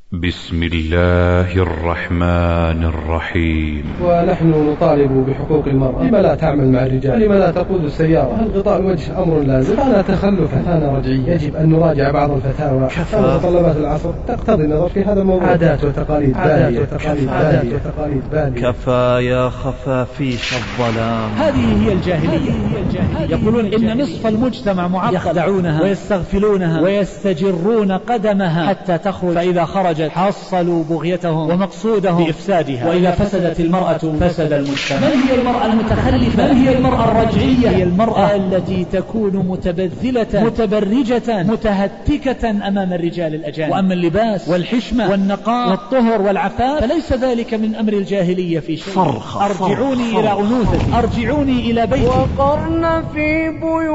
بسم الله الرحمن الرحيم. ونحن نطالب بحقوق المرأة. لما لا تعمل مع الرجال؟ لما لا تقود السيارة؟ هل غطاء الوجه أمر لازم؟ فلا تخلفا، فلا رجعية. يجب أن نراجع بعض الفتاوى ومتطلبات العصر تقتضي النظر في هذا الموضوع. عادات وتقاليد بالية. كفى يا خفافيش الظلام. هذه هي الجاهلية. يقولون إن نصف المجتمع معقد، يخدعونها ويستغفلونها ويستجرون قدمها حتى تخرج، فإذا خرجت حصلوا بغيتهم ومقصودهم بإفسادها، وإذا فسدت المرأة فسد المجتمع. من هي المرأة المتخلفة؟ من هي المرأة الرجعية؟ هي المرأة التي تكون متبذلة متبرجة متهتكة أمام الرجال الأجانب. وأما اللباس والحشمة والنقاء والطهر والعفاف فليس ذلك من أمر الجاهلية في شيء. أرجعوني إلى أنوثتي، أرجعوني إلى بيتي. وقرن في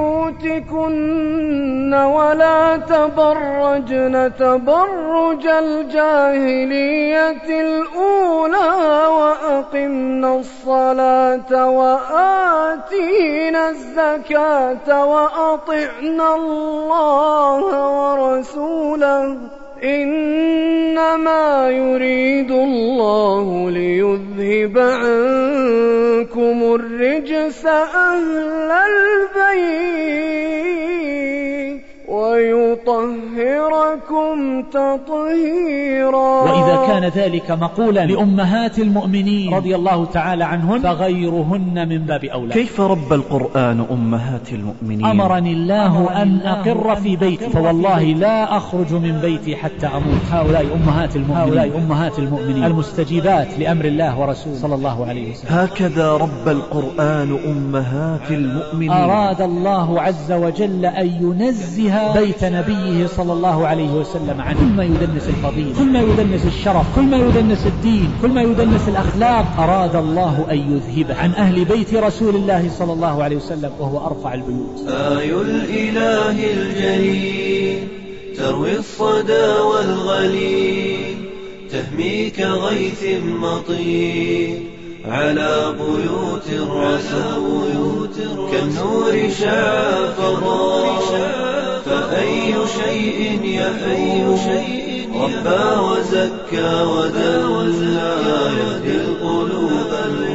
بيوتكن ولا تبرجن تبرج الجاهلية الأولى وأقمنا الصلاة وآتينا الزكاة وأطعنا الله ورسوله إنما يريد الله ليذهب عنكم الرجس أهل البيت ويطهركم تطهيرا. وإذا كان ذلك مقولا لأمهات المؤمنين رضي الله تعالى عنهن فغيرهن من باب أولى. كيف رب القرآن أمهات المؤمنين؟ أمرني الله أن أقر في بيتي، فوالله لا أخرج من بيتي حتى أموت. هؤلاء أمهات المؤمنين المستجيبات لأمر الله ورسوله صلى الله عليه وسلم. هكذا رب القرآن أمهات المؤمنين. أراد الله عز وجل أن ينزه بيت نبيه صلى الله عليه وسلم عنه. كل ما يدنس الفضيلة، كل ما يدنس الشرف، كل ما يدنس الدين، كل ما يدنس الأخلاق، أراد الله أن يذهبه عن أهل بيت رسول الله صلى الله عليه وسلم، وهو أرفع البيوت. آي الإله الجليل تروي الصدى والغليل، تهمي كغيث مطير على بيوت الرسول، كالنور شع فضاء، فأي شيء يفوق ربى وزكى ودلى، يهدي القلوب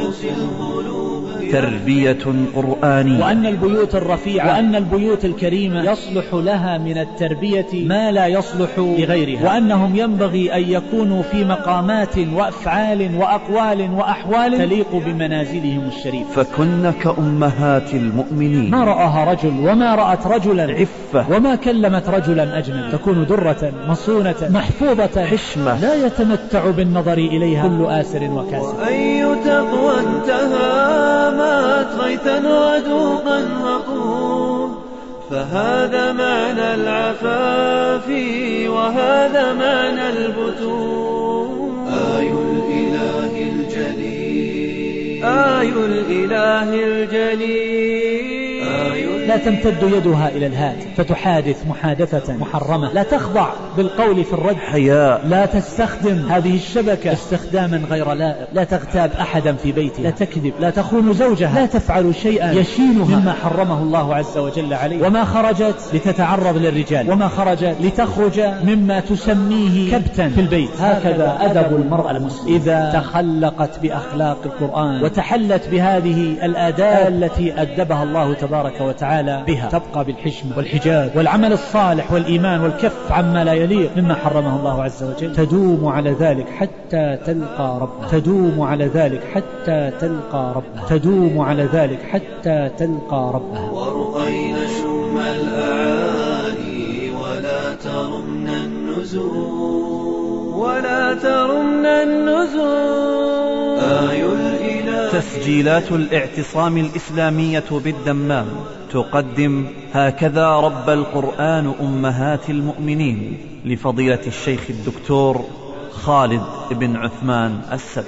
تربية قرآنية. وأن البيوت الرفيعة وأن البيوت الكريمة يصلح لها من التربية ما لا يصلح لغيرها، وأنهم ينبغي أن يكونوا في مقامات وأفعال وأقوال وأحوال تليق بمنازلهم الشريفة. فكن كأمهات المؤمنين. ما رآها رجل وما رأت رجلا عفة، وما كلمت رجلا أجنبي. تكون درة مصونة محفوظة حشمة، لا يتمتع بالنظر إليها كل آسر وكاسر. أي تقوى انتهى مات غيثا ودوقا وقوم، فهذا معنى العفاف وهذا معنى البتون. آي الإله الجليل، آي الإله الجليل. لا تمتد يدها إلى الهاتف فتحادث محادثة محرمة، لا تخضع بالقول في الرد حياء، لا تستخدم هذه الشبكة استخداما غير لائق، لا تغتاب أحدا في بيتها، لا تكذب، لا تخون زوجها، لا تفعل شيئا يشينها مما حرمه الله عز وجل عليه. وما خرجت لتتعرض للرجال، وما خرجت لتخرج مما تسميه كبتا في البيت. هكذا أدب المرأة المسلمة إذا تخلقت بأخلاق القرآن وتحلت بهذه الآداب التي أدبها الله تبارك وتعالى بها، تبقى بالحشم والحجاب والعمل الصالح والإيمان والكف عما لا يليق مما حرمه الله عز وجل. تدوم على ذلك حتى تلقى ربها، تدوم على ذلك حتى تلقى ربها، تدوم على ذلك حتى تلقى ربها. ورقين شم الأعالي ولا ترمن النزول، ولا ترمن النزول. آي الإله. تسجيلات الاعتصام الإسلامية بالدمام تقدم هكذا رب القرآن أمهات المؤمنين لفضيلة الشيخ الدكتور خالد بن عثمان السبت.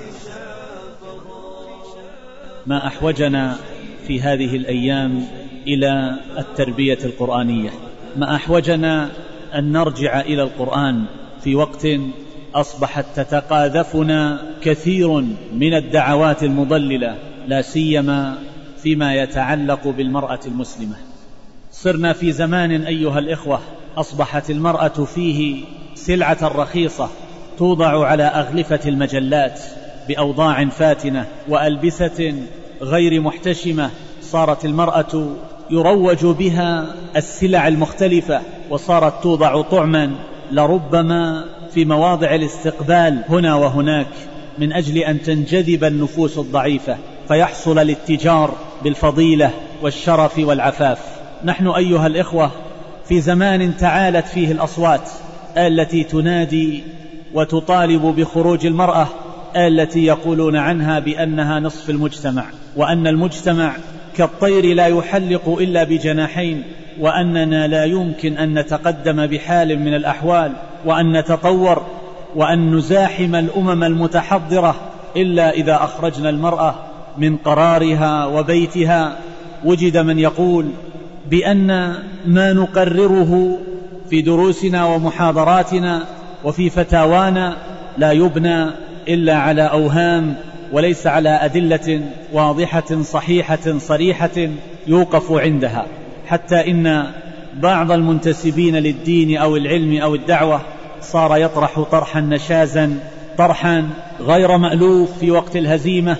ما أحوجنا في هذه الأيام إلى التربية القرآنية، ما أحوجنا أن نرجع إلى القرآن في وقت أصبحت تتقاذفنا كثير من الدعوات المضللة، لا سيما فيما يتعلق بالمرأة المسلمة. صرنا في زمان أيها الإخوة أصبحت المرأة فيه سلعة رخيصة توضع على أغلفة المجلات بأوضاع فاتنة وألبسة غير محتشمة. صارت المرأة يروج بها السلع المختلفة، وصارت توضع طعما لربما في مواضع الاستقبال هنا وهناك من أجل أن تنجذب النفوس الضعيفة، فيحصل الاتجار بالفضيلة والشرف والعفاف. نحن أيها الإخوة في زمان تعالت فيه الأصوات التي تنادي وتطالب بخروج المرأة، التي يقولون عنها بأنها نصف المجتمع، وأن المجتمع كالطير لا يحلق إلا بجناحين، وأننا لا يمكن أن نتقدم بحال من الأحوال وأن نتطور وأن نزاحم الأمم المتحضرة إلا إذا أخرجنا المرأة من قرارها وبيتها. وجد من يقول بأن ما نقرره في دروسنا ومحاضراتنا وفي فتاوانا لا يبنى إلا على أوهام وليس على أدلة واضحة صحيحة صريحة يوقف عندها، حتى إن بعض المنتسبين للدين أو العلم أو الدعوة صار يطرح طرحا نشازا، طرحا غير مألوف في وقت الهزيمة،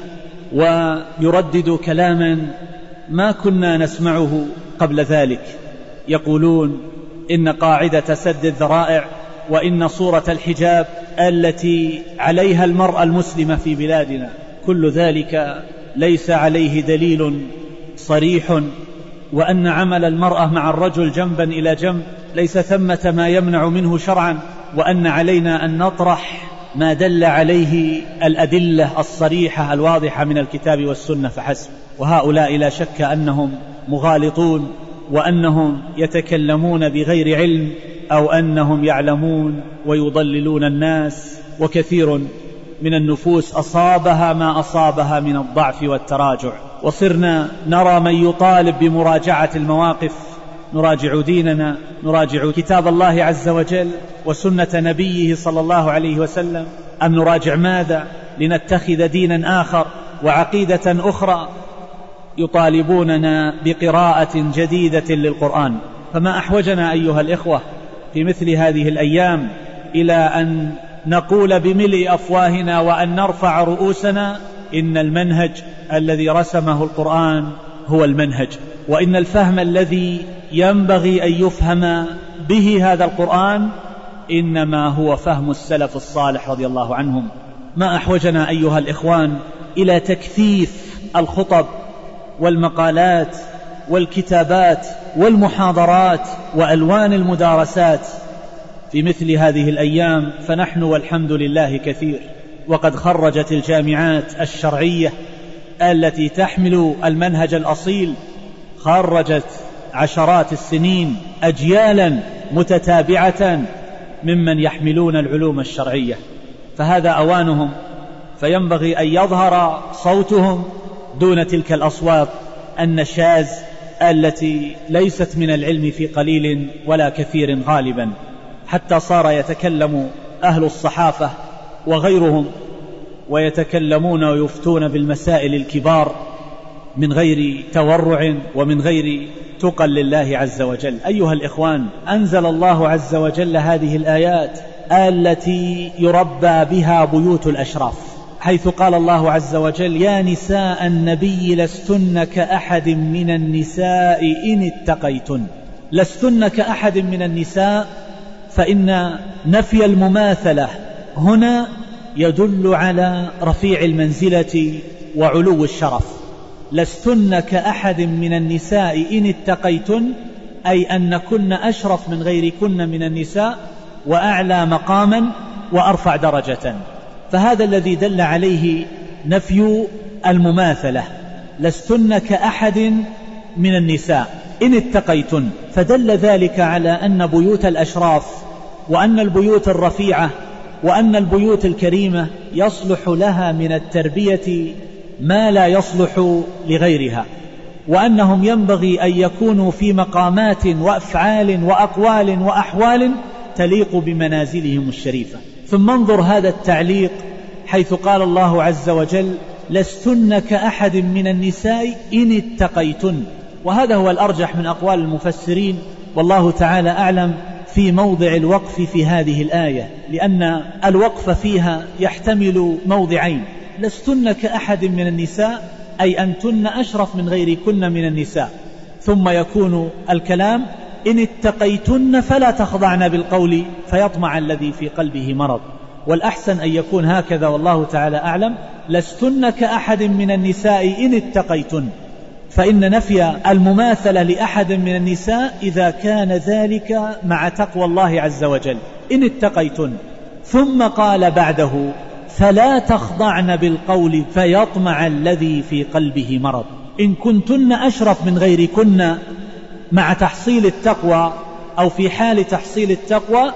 ويردد كلاما ما كنا نسمعه قبل ذلك. يقولون إن قاعدة سد الذرائع وإن صورة الحجاب التي عليها المرأة المسلمة في بلادنا، كل ذلك ليس عليه دليل صريح، وأن عمل المرأة مع الرجل جنبا إلى جنب ليس ثمة ما يمنع منه شرعا، وأن علينا أن نطرح ما دل عليه الأدلة الصريحة الواضحة من الكتاب والسنة فحسب. وهؤلاء لا شك أنهم مغالطون، وأنهم يتكلمون بغير علم، أو أنهم يعلمون ويضللون الناس. وكثير من النفوس أصابها ما أصابها من الضعف والتراجع، وصرنا نرى من يطالب بمراجعة المواقف. نراجع ديننا، نراجع كتاب الله عز وجل وسنة نبيه صلى الله عليه وسلم، أم نراجع ماذا؟ لنتخذ دينا آخر وعقيدة أخرى. يطالبوننا بقراءة جديدة للقرآن. فما أحوجنا أيها الإخوة في مثل هذه الأيام إلى أن نقول بملء أفواهنا وأن نرفع رؤوسنا إن المنهج الذي رسمه القرآن هو المنهج، وإن الفهم الذي ينبغي أن يفهم به هذا القرآن إنما هو فهم السلف الصالح رضي الله عنهم. ما أحوجنا أيها الإخوان إلى تكثيف الخطب والمقالات والكتابات والمحاضرات وألوان المدارسات في مثل هذه الأيام، فنحن والحمد لله كثير، وقد خرجت الجامعات الشرعية التي تحمل المنهج الأصيل، خرجت عشرات السنين أجيالا متتابعة ممن يحملون العلوم الشرعية، فهذا أوانهم، فينبغي أن يظهر صوتهم دون تلك الأصوات النشاز التي ليست من العلم في قليل ولا كثير غالبا، حتى صار يتكلم أهل الصحافة وغيرهم ويتكلمون ويفتون بالمسائل الكبار من غير تورع ومن غير تقى لله عز وجل. أيها الإخوان، أنزل الله عز وجل هذه الآيات التي يربى بها بيوت الأشراف، حيث قال الله عز وجل: يا نساء النبي لستن كأحد من النساء إن اتقيتن. لستن كأحد من النساء، فإن نفي المماثلة هنا يدل على رفيع المنزلة وعلو الشرف. لستن كأحد من النساء إن اتقيتن، أي أنكن أشرف من غيركن من النساء وأعلى مقاما وأرفع درجة، فهذا الذي دل عليه نفي المماثلة. لستن كأحد من النساء إن اتقيتن، فدل ذلك على أن بيوت الأشراف وأن البيوت الرفيعة وأن البيوت الكريمة يصلح لها من التربية ما لا يصلح لغيرها، وأنهم ينبغي أن يكونوا في مقامات وأفعال وأقوال وأحوال تليق بمنازلهم الشريفة. ثم انظر هذا التعليق حيث قال الله عز وجل: لستن كأحد من النساء إن اتقيتن، وهذا هو الأرجح من أقوال المفسرين والله تعالى أعلم، في موضع الوقف في هذه الآية، لأن الوقف فيها يحتمل موضعين: لستن كأحد من النساء، أي أنتن أشرف من غيركن من النساء، ثم يكون الكلام: إن اتقيتن فلا تخضعن بالقول فيطمع الذي في قلبه مرض. والأحسن أن يكون هكذا والله تعالى أعلم: لستن كأحد من النساء إن اتقيتن، فإن نفي المماثلة لأحد من النساء إذا كان ذلك مع تقوى الله عز وجل. إن اتقيتن، ثم قال بعده: فلا تخضعن بالقول فيطمع الذي في قلبه مرض. إن كنتن أشرف من غيركن مع تحصيل التقوى أو في حال تحصيل التقوى،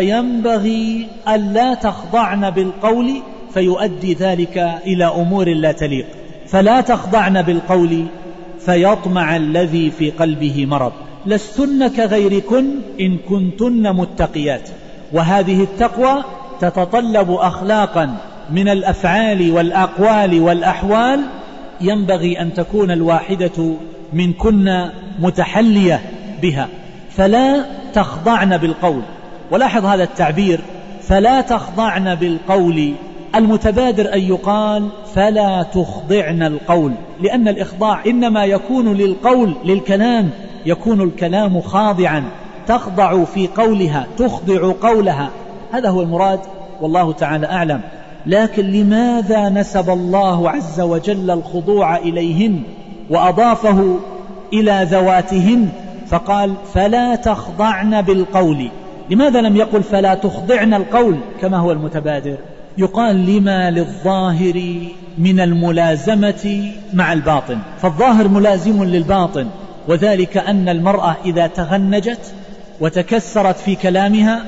فينبغي ألا تخضعن بالقول فيؤدي ذلك إلى أمور لا تليق. فلا تخضعن بالقول فيطمع الذي في قلبه مرض. لستن كغيركن إن كنتن متقيات. وهذه التقوى تتطلب أخلاقا من الأفعال والأقوال والأحوال ينبغي أن تكون الواحدة منكن متحلية بها. فلا تخضعن بالقول. ولاحظ هذا التعبير: فلا تخضعن بالقول. المتبادر أن يقال: فلا تخضعن القول، لأن الإخضاع إنما يكون للقول، للكلام، يكون الكلام خاضعا، تخضع في قولها، تخضع قولها، هذا هو المراد والله تعالى أعلم. لكن لماذا نسب الله عز وجل الخضوع إليهن وأضافه إلى ذواتهن فقال: فلا تخضعن بالقول؟ لماذا لم يقل فلا تخضعن القول كما هو المتبادر؟ يقال لما للظاهر من الملازمة مع الباطن، فالظاهر ملازم للباطن، وذلك أن المرأة إذا تغنجت وتكسرت في كلامها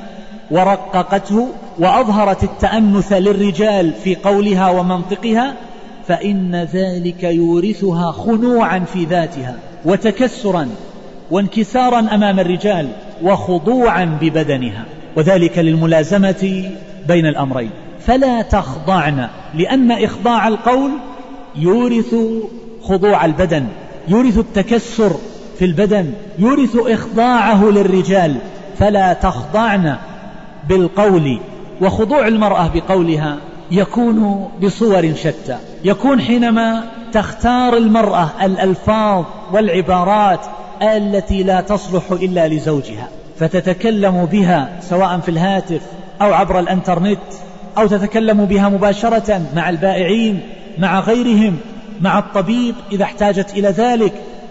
ورققته وأظهرت التأنث للرجال في قولها ومنطقها، فإن ذلك يورثها خنوعا في ذاتها وتكسرا وانكسارا أمام الرجال وخضوعا ببدنها، وذلك للملازمة بين الأمرين. فلا تخضعن، لأن إخضاع القول يورث خضوع البدن، يورث التكسر في البدن، يورث إخضاعه للرجال. فلا تخضعن بالقول. وخضوع المرأة بقولها يكون بصور شتى. يكون حينما تختار المرأة الألفاظ والعبارات التي لا تصلح إلا لزوجها، فتتكلم بها سواء في الهاتف أو عبر الانترنت، أو تتكلم بها مباشرة مع البائعين، مع غيرهم، مع الطبيب إذا احتاجت إلى ذلك،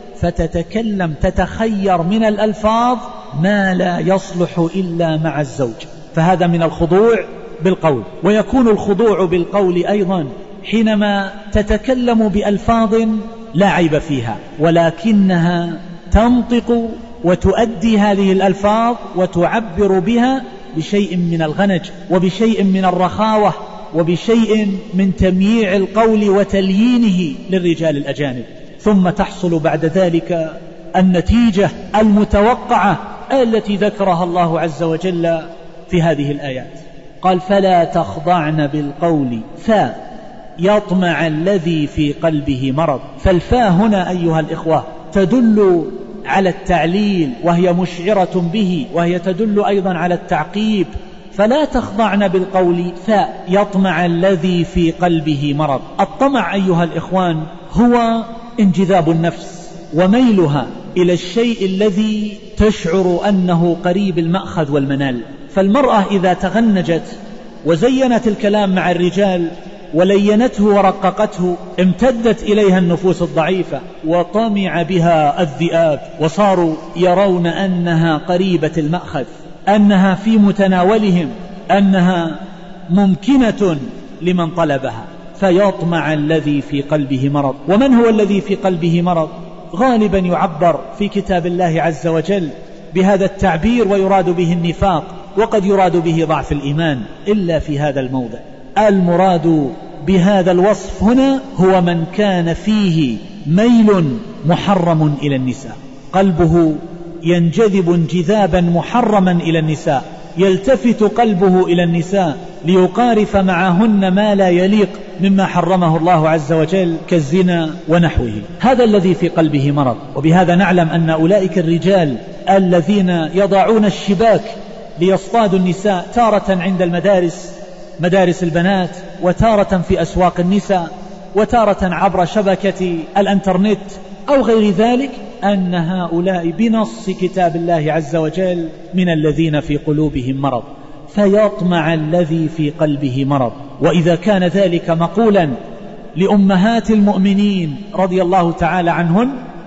فتتكلم تتخير من الألفاظ ما لا يصلح إلا مع الزوج، فهذا من الخضوع بالقول. ويكون الخضوع بالقول أيضا حينما تتكلم بألفاظ لا عيب فيها، ولكنها تنطق وتؤدي هذه الألفاظ وتعبر بها بشيء من الغنج وبشيء من الرخاوة وبشيء من تمييع القول وتليينه للرجال الأجانب، ثم تحصل بعد ذلك النتيجة المتوقعة التي ذكرها الله عز وجل في هذه الآيات. قال: فلا تخضعن بالقول فيطمع الذي في قلبه مرض. فالفاء هنا أيها الإخوة تدل على التعليل، وهي مشعرة به، وهي تدل أيضا على التعقيب. فلا تخضعن بالقول فيطمع الذي في قلبه مرض. الطمع أيها الإخوان هو انجذاب النفس وميلها إلى الشيء الذي تشعر أنه قريب المأخذ والمنال. فالمرأة إذا تغنجت وزينت الكلام مع الرجال ولينته ورققته، امتدت إليها النفوس الضعيفة وطمع بها الذئاب، وصاروا يرون أنها قريبة المأخذ، أنها في متناولهم، أنها ممكنة لمن طلبها. فيطمع الذي في قلبه مرض. ومن هو الذي في قلبه مرض؟ غالبا يعبر في كتاب الله عز وجل بهذا التعبير ويراد به النفاق، وقد يراد به ضعف الإيمان، إلا في هذا الموضع. المراد بهذا الوصف هنا هو من كان فيه ميل محرم إلى النساء، قلبه ينجذب انجذابا محرما إلى النساء، يلتفت قلبه إلى النساء ليقارف معهن ما لا يليق مما حرمه الله عز وجل كالزنا ونحوه. هذا الذي في قلبه مرض. وبهذا نعلم أن أولئك الرجال الذين يضعون الشباك ليصطادوا النساء، تارة عند المدارس، مدارس البنات، وتارة في أسواق النساء، وتارة عبر شبكة الانترنت أو غير ذلك، أن هؤلاء بنص كتاب الله عز وجل من الذين في قلوبهم مرض، فيطمع الذي في قلبه مرض. وإذا كان ذلك مقولا لأمهات المؤمنين رضي الله تعالى عنهن،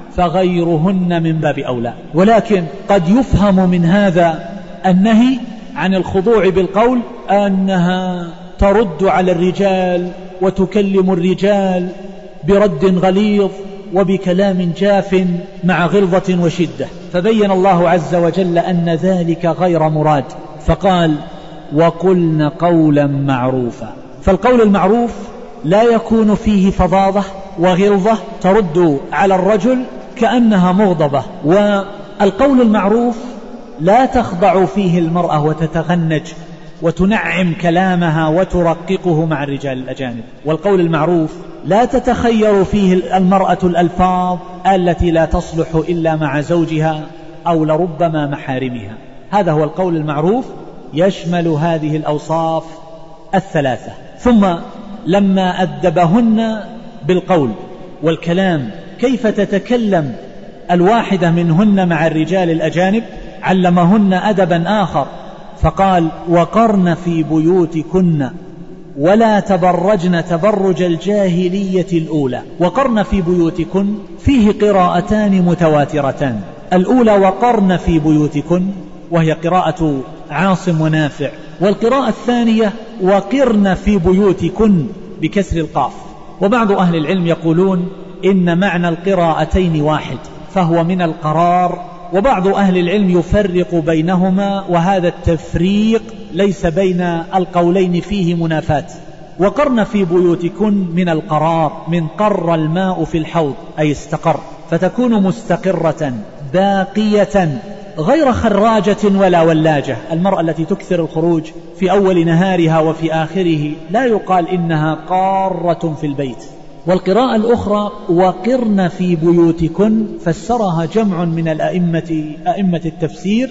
فغيرهن من باب أولى. ولكن قد يفهم من هذا النهي عن الخضوع بالقول أنها ترد على الرجال وتكلم الرجال برد غليظ وبكلام جاف مع غلظة وشدة، فبين الله عز وجل أن ذلك غير مراد، فقال وقلن قولا معروفا. فالقول المعروف لا يكون فيه فظاظة وغلظة ترد على الرجل كأنها مغضبة، والقول المعروف لا تخضع فيه المرأة وتتغنج وتنعم كلامها وترققه مع الرجال الأجانب. والقول المعروف لا تتخير فيه المرأة الألفاظ التي لا تصلح إلا مع زوجها أو لربما محارمها. هذا هو القول المعروف، يشمل هذه الأوصاف الثلاثة. ثم لما أدبهن بالقول والكلام كيف تتكلم الواحدة منهن مع الرجال الأجانب، علمهن أدبا آخر، فقال وقرن في بيوتكن ولا تبرجن تبرج الجاهلية الأولى. وقرن في بيوتكن فيه قراءتان متواترتان، الأولى وقرن في بيوتكن وهي قراءة عاصم ونافع، والقراءة الثانية وقرن في بيوتكن بكسر القاف. وبعض أهل العلم يقولون إن معنى القراءتين واحد فهو من القرار، وبعض أهل العلم يفرق بينهما، وهذا التفريق ليس بين القولين فيه منافاة. وقرن في بيوتكن من القرار، من قر الماء في الحوض أي استقر، فتكون مستقرة باقية غير خراجة ولا ولاجة. المرأة التي تكثر الخروج في أول نهارها وفي آخره لا يقال إنها قارة في البيت. والقراءة الأخرى وقرن في بيوتكن فسرها جمع من أئمة التفسير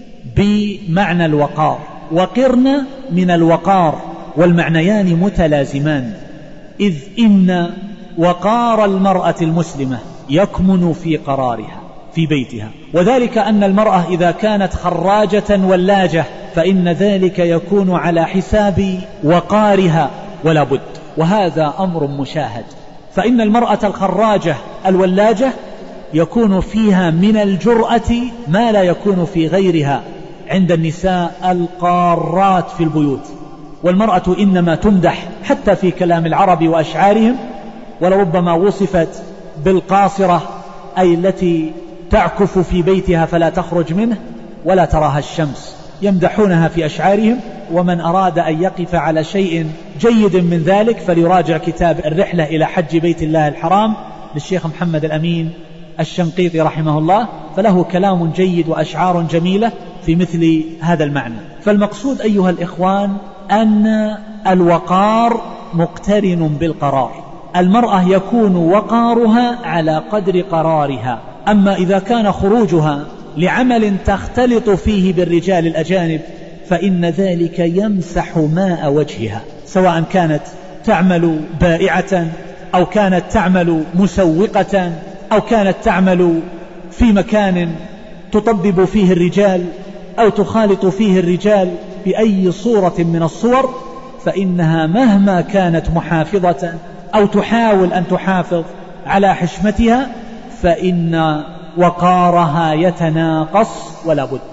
بمعنى الوقار، وقرن من الوقار، والمعنيان متلازمان، إذ إن وقار المرأة المسلمة يكمن في قرارها في بيتها، وذلك أن المرأة إذا كانت خراجة ولاجة فإن ذلك يكون على حساب وقارها ولا بد، وهذا أمر مشاهد. فإن المرأة الخراجة الولاجة يكون فيها من الجرأة ما لا يكون في غيرها عند النساء القارات في البيوت. والمرأة إنما تمدح حتى في كلام العرب وأشعارهم، ولربما وصفت بالقاصرة أي التي تعكف في بيتها فلا تخرج منه ولا تراها الشمس، يمدحونها في أشعارهم. ومن أراد أن يقف على شيء جيد من ذلك فليراجع كتاب الرحلة إلى حج بيت الله الحرام للشيخ محمد الأمين الشنقيطي رحمه الله، فله كلام جيد وأشعار جميلة في مثل هذا المعنى. فالمقصود أيها الإخوان أن الوقار مقترن بالقرار، المرأة يكون وقارها على قدر قرارها. أما إذا كان خروجها لعمل تختلط فيه بالرجال الأجانب فإن ذلك يمسح ماء وجهها، سواء كانت تعمل بائعة أو كانت تعمل مسوقة أو كانت تعمل في مكان تطبب فيه الرجال أو تخالط فيه الرجال بأي صورة من الصور، فإنها مهما كانت محافظة أو تحاول أن تحافظ على حشمتها فإن وقارها يتناقص ولا بد.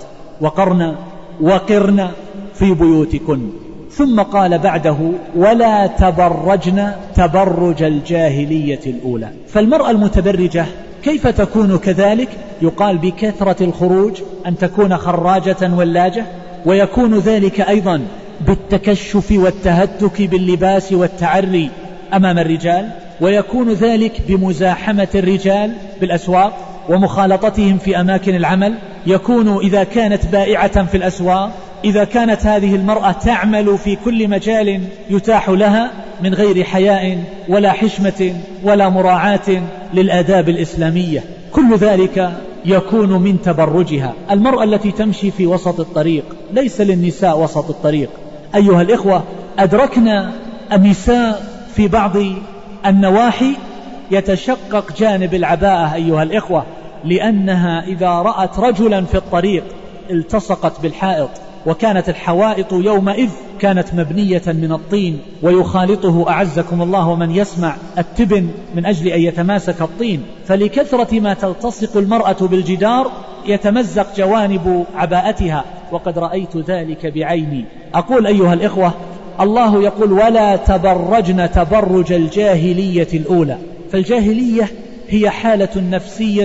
وقرن في بيوتكن. ثم قال بعده ولا تبرجن تبرج الجاهلية الأولى. فالمرأة المتبرجة كيف تكون كذلك؟ يقال بكثرة الخروج، أن تكون خراجة ولاجة، ويكون ذلك أيضا بالتكشف والتهتك باللباس والتعري أمام الرجال، ويكون ذلك بمزاحمة الرجال بالأسواق ومخالطتهم في أماكن العمل، يكون إذا كانت بائعة في الأسواق، إذا كانت هذه المرأة تعمل في كل مجال يتاح لها من غير حياء ولا حشمة ولا مراعاة للآداب الإسلامية، كل ذلك يكون من تبرجها. المرأة التي تمشي في وسط الطريق، ليس للنساء وسط الطريق أيها الإخوة. أدركنا النساء في بعض النواحي يتشقق جانب العباءة أيها الإخوة، لأنها إذا رأت رجلا في الطريق التصقت بالحائط، وكانت الحوائط يومئذ كانت مبنية من الطين ويخالطه أعزكم الله ومن يسمع التبن من أجل أن يتماسك الطين، فلكثرة ما تلتصق المرأة بالجدار يتمزق جوانب عباءتها، وقد رأيت ذلك بعيني. أقول أيها الإخوة، الله يقول ولا تبرجن تبرج الجاهلية الأولى. فالجاهلية هي حالة نفسية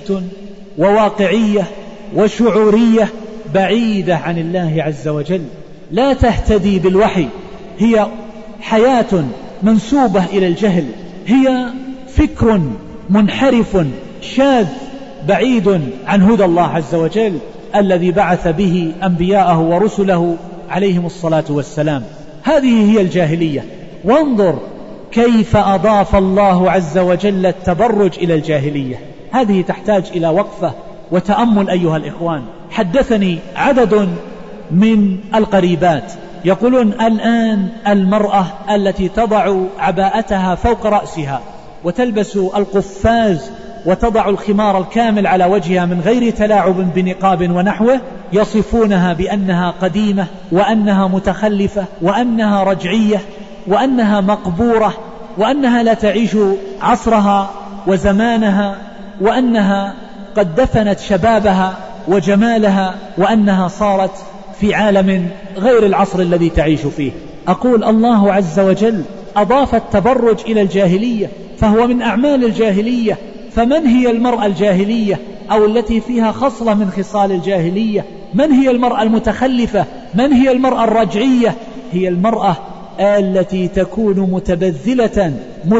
وواقعية وشعورية بعيدة عن الله عز وجل، لا تهتدي بالوحي، هي حياة منسوبة إلى الجهل، هي فكر منحرف شاذ بعيد عن هدى الله عز وجل الذي بعث به أنبياءه ورسله عليهم الصلاة والسلام. هذه هي الجاهلية. وانظر كيف أضاف الله عز وجل التبرج إلى الجاهلية. هذه تحتاج إلى وقفة وتأمل أيها الإخوان. حدثني عدد من القريبات يقولون الآن المرأة التي تضع عباءتها فوق رأسها وتلبس القفاز وتضع الخمار الكامل على وجهها من غير تلاعب بنقاب ونحوه، يصفونها بأنها قديمة وأنها متخلفة وأنها رجعية وأنها مقبورة وأنها لا تعيش عصرها وزمانها وأنها قد دفنت شبابها وجمالها وأنها صارت في عالم غير العصر الذي تعيش فيه. أقول الله عز وجل أضاف التبرج إلى الجاهلية، فهو من أعمال الجاهلية. فمن هي المرأة الجاهلية أو التي فيها خصلة من خصال الجاهلية؟ من هي المرأة المتخلفة؟ من هي المرأة الرجعية؟ هي المرأة التي تكون متبذلة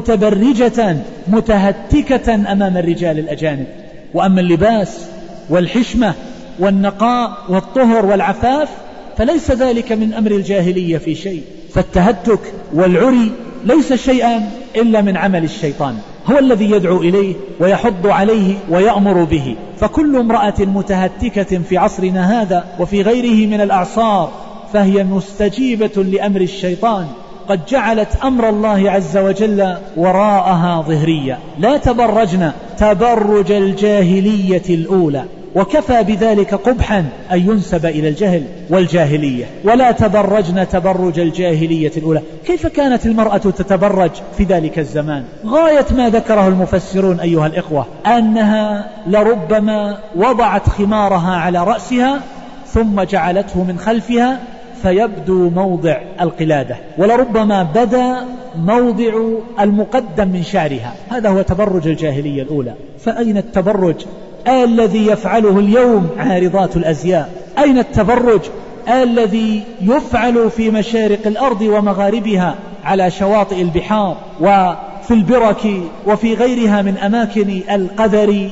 متبرجة متهتكة أمام الرجال الأجانب. وأما اللباس والحشمة والنقاء والطهر والعفاف فليس ذلك من أمر الجاهلية في شيء. فالتهتك والعري ليس شيئا إلا من عمل الشيطان، هو الذي يدعو إليه ويحض عليه ويأمر به. فكل امرأة متهتكة في عصرنا هذا وفي غيره من الأعصار فهي مستجيبة لأمر الشيطان، قد جعلت أمر الله عز وجل وراءها ظهريا. لا تبرجن تبرج الجاهلية الأولى، وكفى بذلك قبحا أن ينسب إلى الجهل والجاهلية. ولا تبرجن تبرج الجاهلية الأولى. كيف كانت المرأة تتبرج في ذلك الزمان؟ غاية ما ذكره المفسرون أيها الإخوة أنها لربما وضعت خمارها على رأسها ثم جعلته من خلفها فيبدو موضع القلادة، ولربما بدا موضع المقدم من شعرها. هذا هو تبرج الجاهلية الأولى. فأين التبرج الذي يفعله اليوم عارضات الأزياء؟ أين التبرج الذي يفعل في مشارق الأرض ومغاربها على شواطئ البحار وفي البرك وفي غيرها من أماكن القذر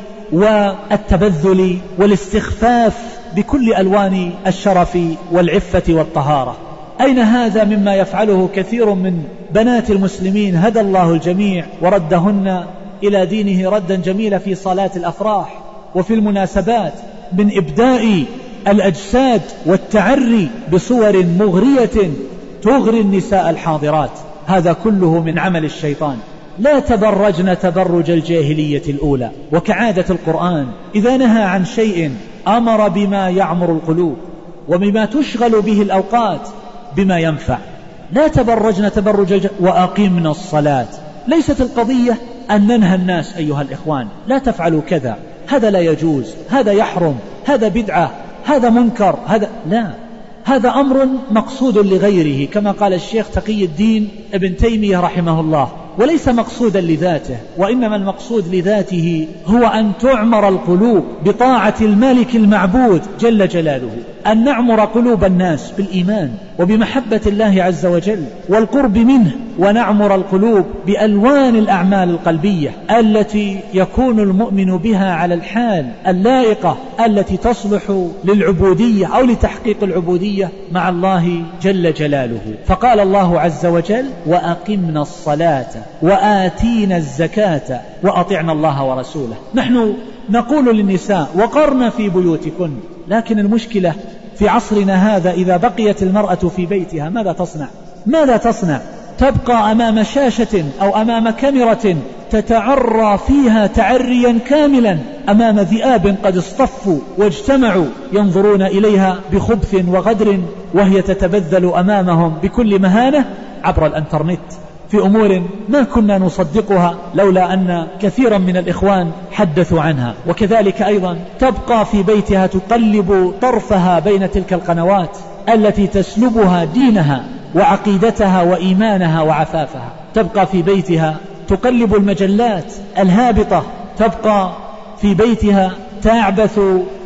والتبذل والاستخفاف بكل ألوان الشرف والعفة والطهارة؟ أين هذا مما يفعله كثير من بنات المسلمين هدى الله الجميع وردهن إلى دينه ردا جميلا في صلاة الأفراح وفي المناسبات من إبداء الأجساد والتعري بصور مغرية تغري النساء الحاضرات؟ هذا كله من عمل الشيطان. لا تبرجن تبرج الجاهلية الأولى. وكعادة القرآن إذا نهى عن شيء أمر بما يعمر القلوب وبما تشغل به الأوقات بما ينفع. لا تبرجن تبرج وأقمنا الصلاة. ليست القضية أن ننهى الناس أيها الإخوان لا تفعلوا كذا، هذا لا يجوز، هذا يحرم، هذا بدعة، هذا منكر، لا، هذا أمر مقصود لغيره كما قال الشيخ تقي الدين ابن تيمية رحمه الله، وليس مقصودا لذاته، وإنما المقصود لذاته هو أن تعمر القلوب بطاعة المالك المعبود جل جلاله، أن نعمر قلوب الناس بالإيمان وبمحبة الله عز وجل والقرب منه، ونعمر القلوب بألوان الأعمال القلبية التي يكون المؤمن بها على الحال اللائقة التي تصلح للعبودية أو لتحقيق العبودية مع الله جل جلاله. فقال الله عز وجل وأقمنا الصلاة وآتينا الزكاة وأطعنا الله ورسوله. نحن نقول للنساء وقرن في بيوتكن، لكن المشكلة في عصرنا هذا إذا بقيت المرأة في بيتها ماذا تصنع؟ تبقى أمام شاشة أو أمام كاميرا تتعرى فيها تعريا كاملا أمام ذئاب قد اصطفوا واجتمعوا ينظرون إليها بخبث وغدر، وهي تتبذل أمامهم بكل مهانة عبر الانترنت في أمور ما كنا نصدقها لولا أن كثيرا من الإخوان حدثوا عنها. وكذلك أيضا تبقى في بيتها تقلب طرفها بين تلك القنوات التي تسلبها دينها وعقيدتها وإيمانها وعفافها، تبقى في بيتها تقلب المجلات الهابطة، تبقى في بيتها تعبث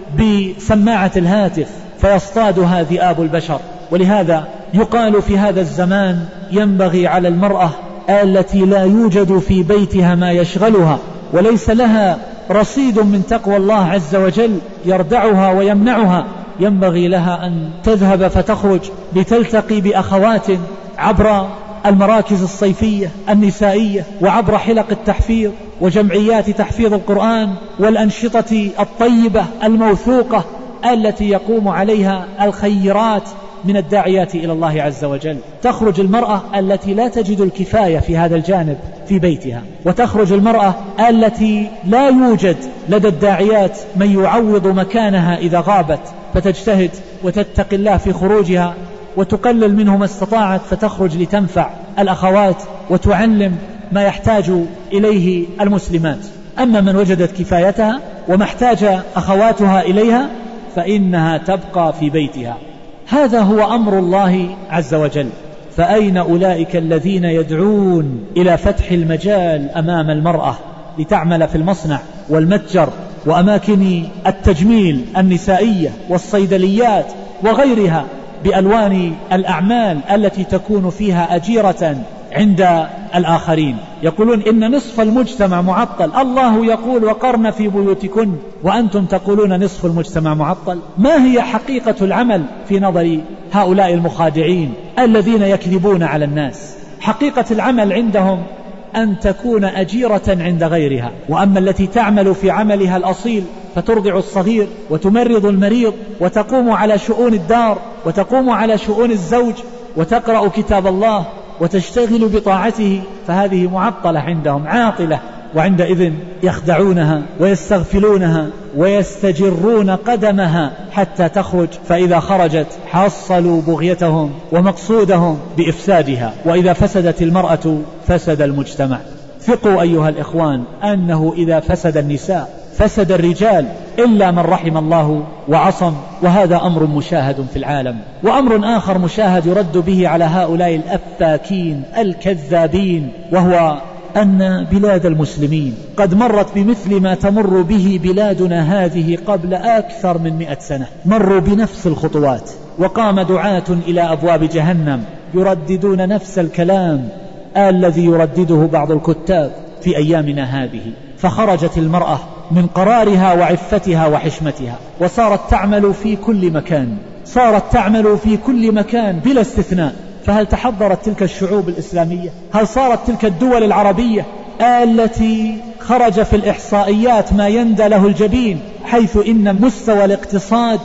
بسماعة الهاتف فيصطادها ذئاب البشر. ولهذا يقال في هذا الزمان ينبغي على المرأة التي لا يوجد في بيتها ما يشغلها وليس لها رصيد من تقوى الله عز وجل يردعها ويمنعها، ينبغي لها أن تذهب فتخرج لتلتقي بأخوات عبر المراكز الصيفية النسائية وعبر حلق التحفيظ وجمعيات تحفيظ القرآن والأنشطة الطيبة الموثوقة التي يقوم عليها الخيرات من الداعيات إلى الله عز وجل. تخرج المرأة التي لا تجد الكفاية في هذا الجانب في بيتها، وتخرج المرأة التي لا يوجد لدى الداعيات من يعوض مكانها إذا غابت، فتجتهد وتتقي الله في خروجها وتقلل منه ما استطاعت، فتخرج لتنفع الأخوات وتعلم ما يحتاج إليه المسلمات. أما من وجدت كفايتها وما احتاج أخواتها إليها فإنها تبقى في بيتها. هذا هو أمر الله عز وجل. فأين أولئك الذين يدعون إلى فتح المجال أمام المرأة لتعمل في المصنع والمتجر وأماكن التجميل النسائية والصيدليات وغيرها بألوان الأعمال التي تكون فيها أجيرة عند الآخرين؟ يقولون إن نصف المجتمع معطل. الله يقول وقرن في بيوتكن، وأنتم تقولون نصف المجتمع معطل. ما هي حقيقة العمل في نظر هؤلاء المخادعين الذين يكذبون على الناس؟ حقيقة العمل عندهم أن تكون أجيرة عند غيرها، وأما التي تعمل في عملها الأصيل فترضع الصغير وتمرض المريض وتقوم على شؤون الدار وتقوم على شؤون الزوج وتقرأ كتاب الله وتشتغل بطاعته، فهذه معطلة عندهم عاطلة، وعندئذ يخدعونها ويستغفلونها ويستجرون قدمها حتى تخرج، فإذا خرجت حصلوا بغيتهم ومقصودهم بإفسادها. وإذا فسدت المرأة فسد المجتمع. ثقوا أيها الإخوان أنه إذا فسد النساء فسد الرجال إلا من رحم الله وعصم، وهذا أمر مشاهد في العالم. وأمر آخر مشاهد يرد به على هؤلاء الأفاكين الكذابين، وهو أن بلاد المسلمين قد مرت بمثل ما تمر به بلادنا هذه قبل أكثر من 100 سنة. مروا بنفس الخطوات، وقام دعاة إلى أبواب جهنم يرددون نفس الكلام الذي يردده بعض الكتاب في أيامنا هذه. فخرجت المرأة من قرارها وعفتها وحشمتها وصارت تعمل في كل مكان، صارت تعمل في كل مكان بلا استثناء. فهل تحضرت تلك الشعوب الإسلامية؟ هل صارت تلك الدول العربية التي خرج في الإحصائيات ما يندى له الجبين، حيث إن مستوى الاقتصاد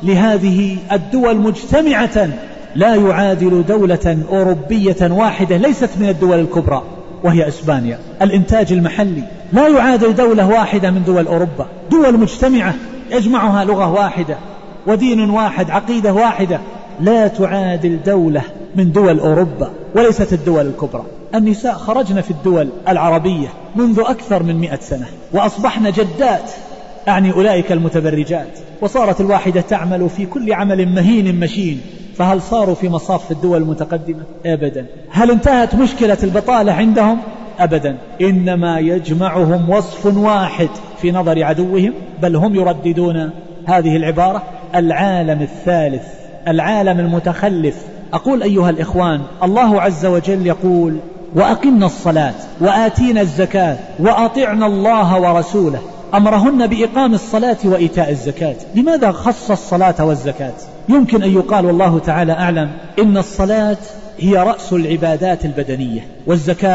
لهذه الدول مجتمعة لا يعادل دولة أوروبية واحدة ليست من الدول الكبرى وهي إسبانيا؟ الإنتاج المحلي لا يعادل دولة واحدة من دول أوروبا. دول مجتمعة يجمعها لغة واحدة ودين واحد عقيدة واحدة، لا تعادل دولة من دول أوروبا وليست الدول الكبرى. النساء خرجن في الدول العربية منذ أكثر من 100 سنة وأصبحن جدات، أعني أولئك المتبرجات، وصارت الواحدة تعمل في كل عمل مهين مشين. فهل صاروا في مصاف الدول المتقدمة؟ أبدا. هل انتهت مشكلة البطالة عندهم؟ أبدا. إنما يجمعهم وصف واحد في نظر عدوهم، بل هم يرددون هذه العبارة: العالم الثالث، العالم المتخلف. أقول أيها الإخوان، الله عز وجل يقول: وأقمنا الصلاة وآتينا الزكاة وأطعنا الله ورسوله. أمرهن بإقام الصلاة وإيتاء الزكاة. لماذا خص الصلاة والزكاة؟ يمكن أن يقال والله تعالى أعلم إن الصلاة هي رأس العبادات البدنية، والزكاة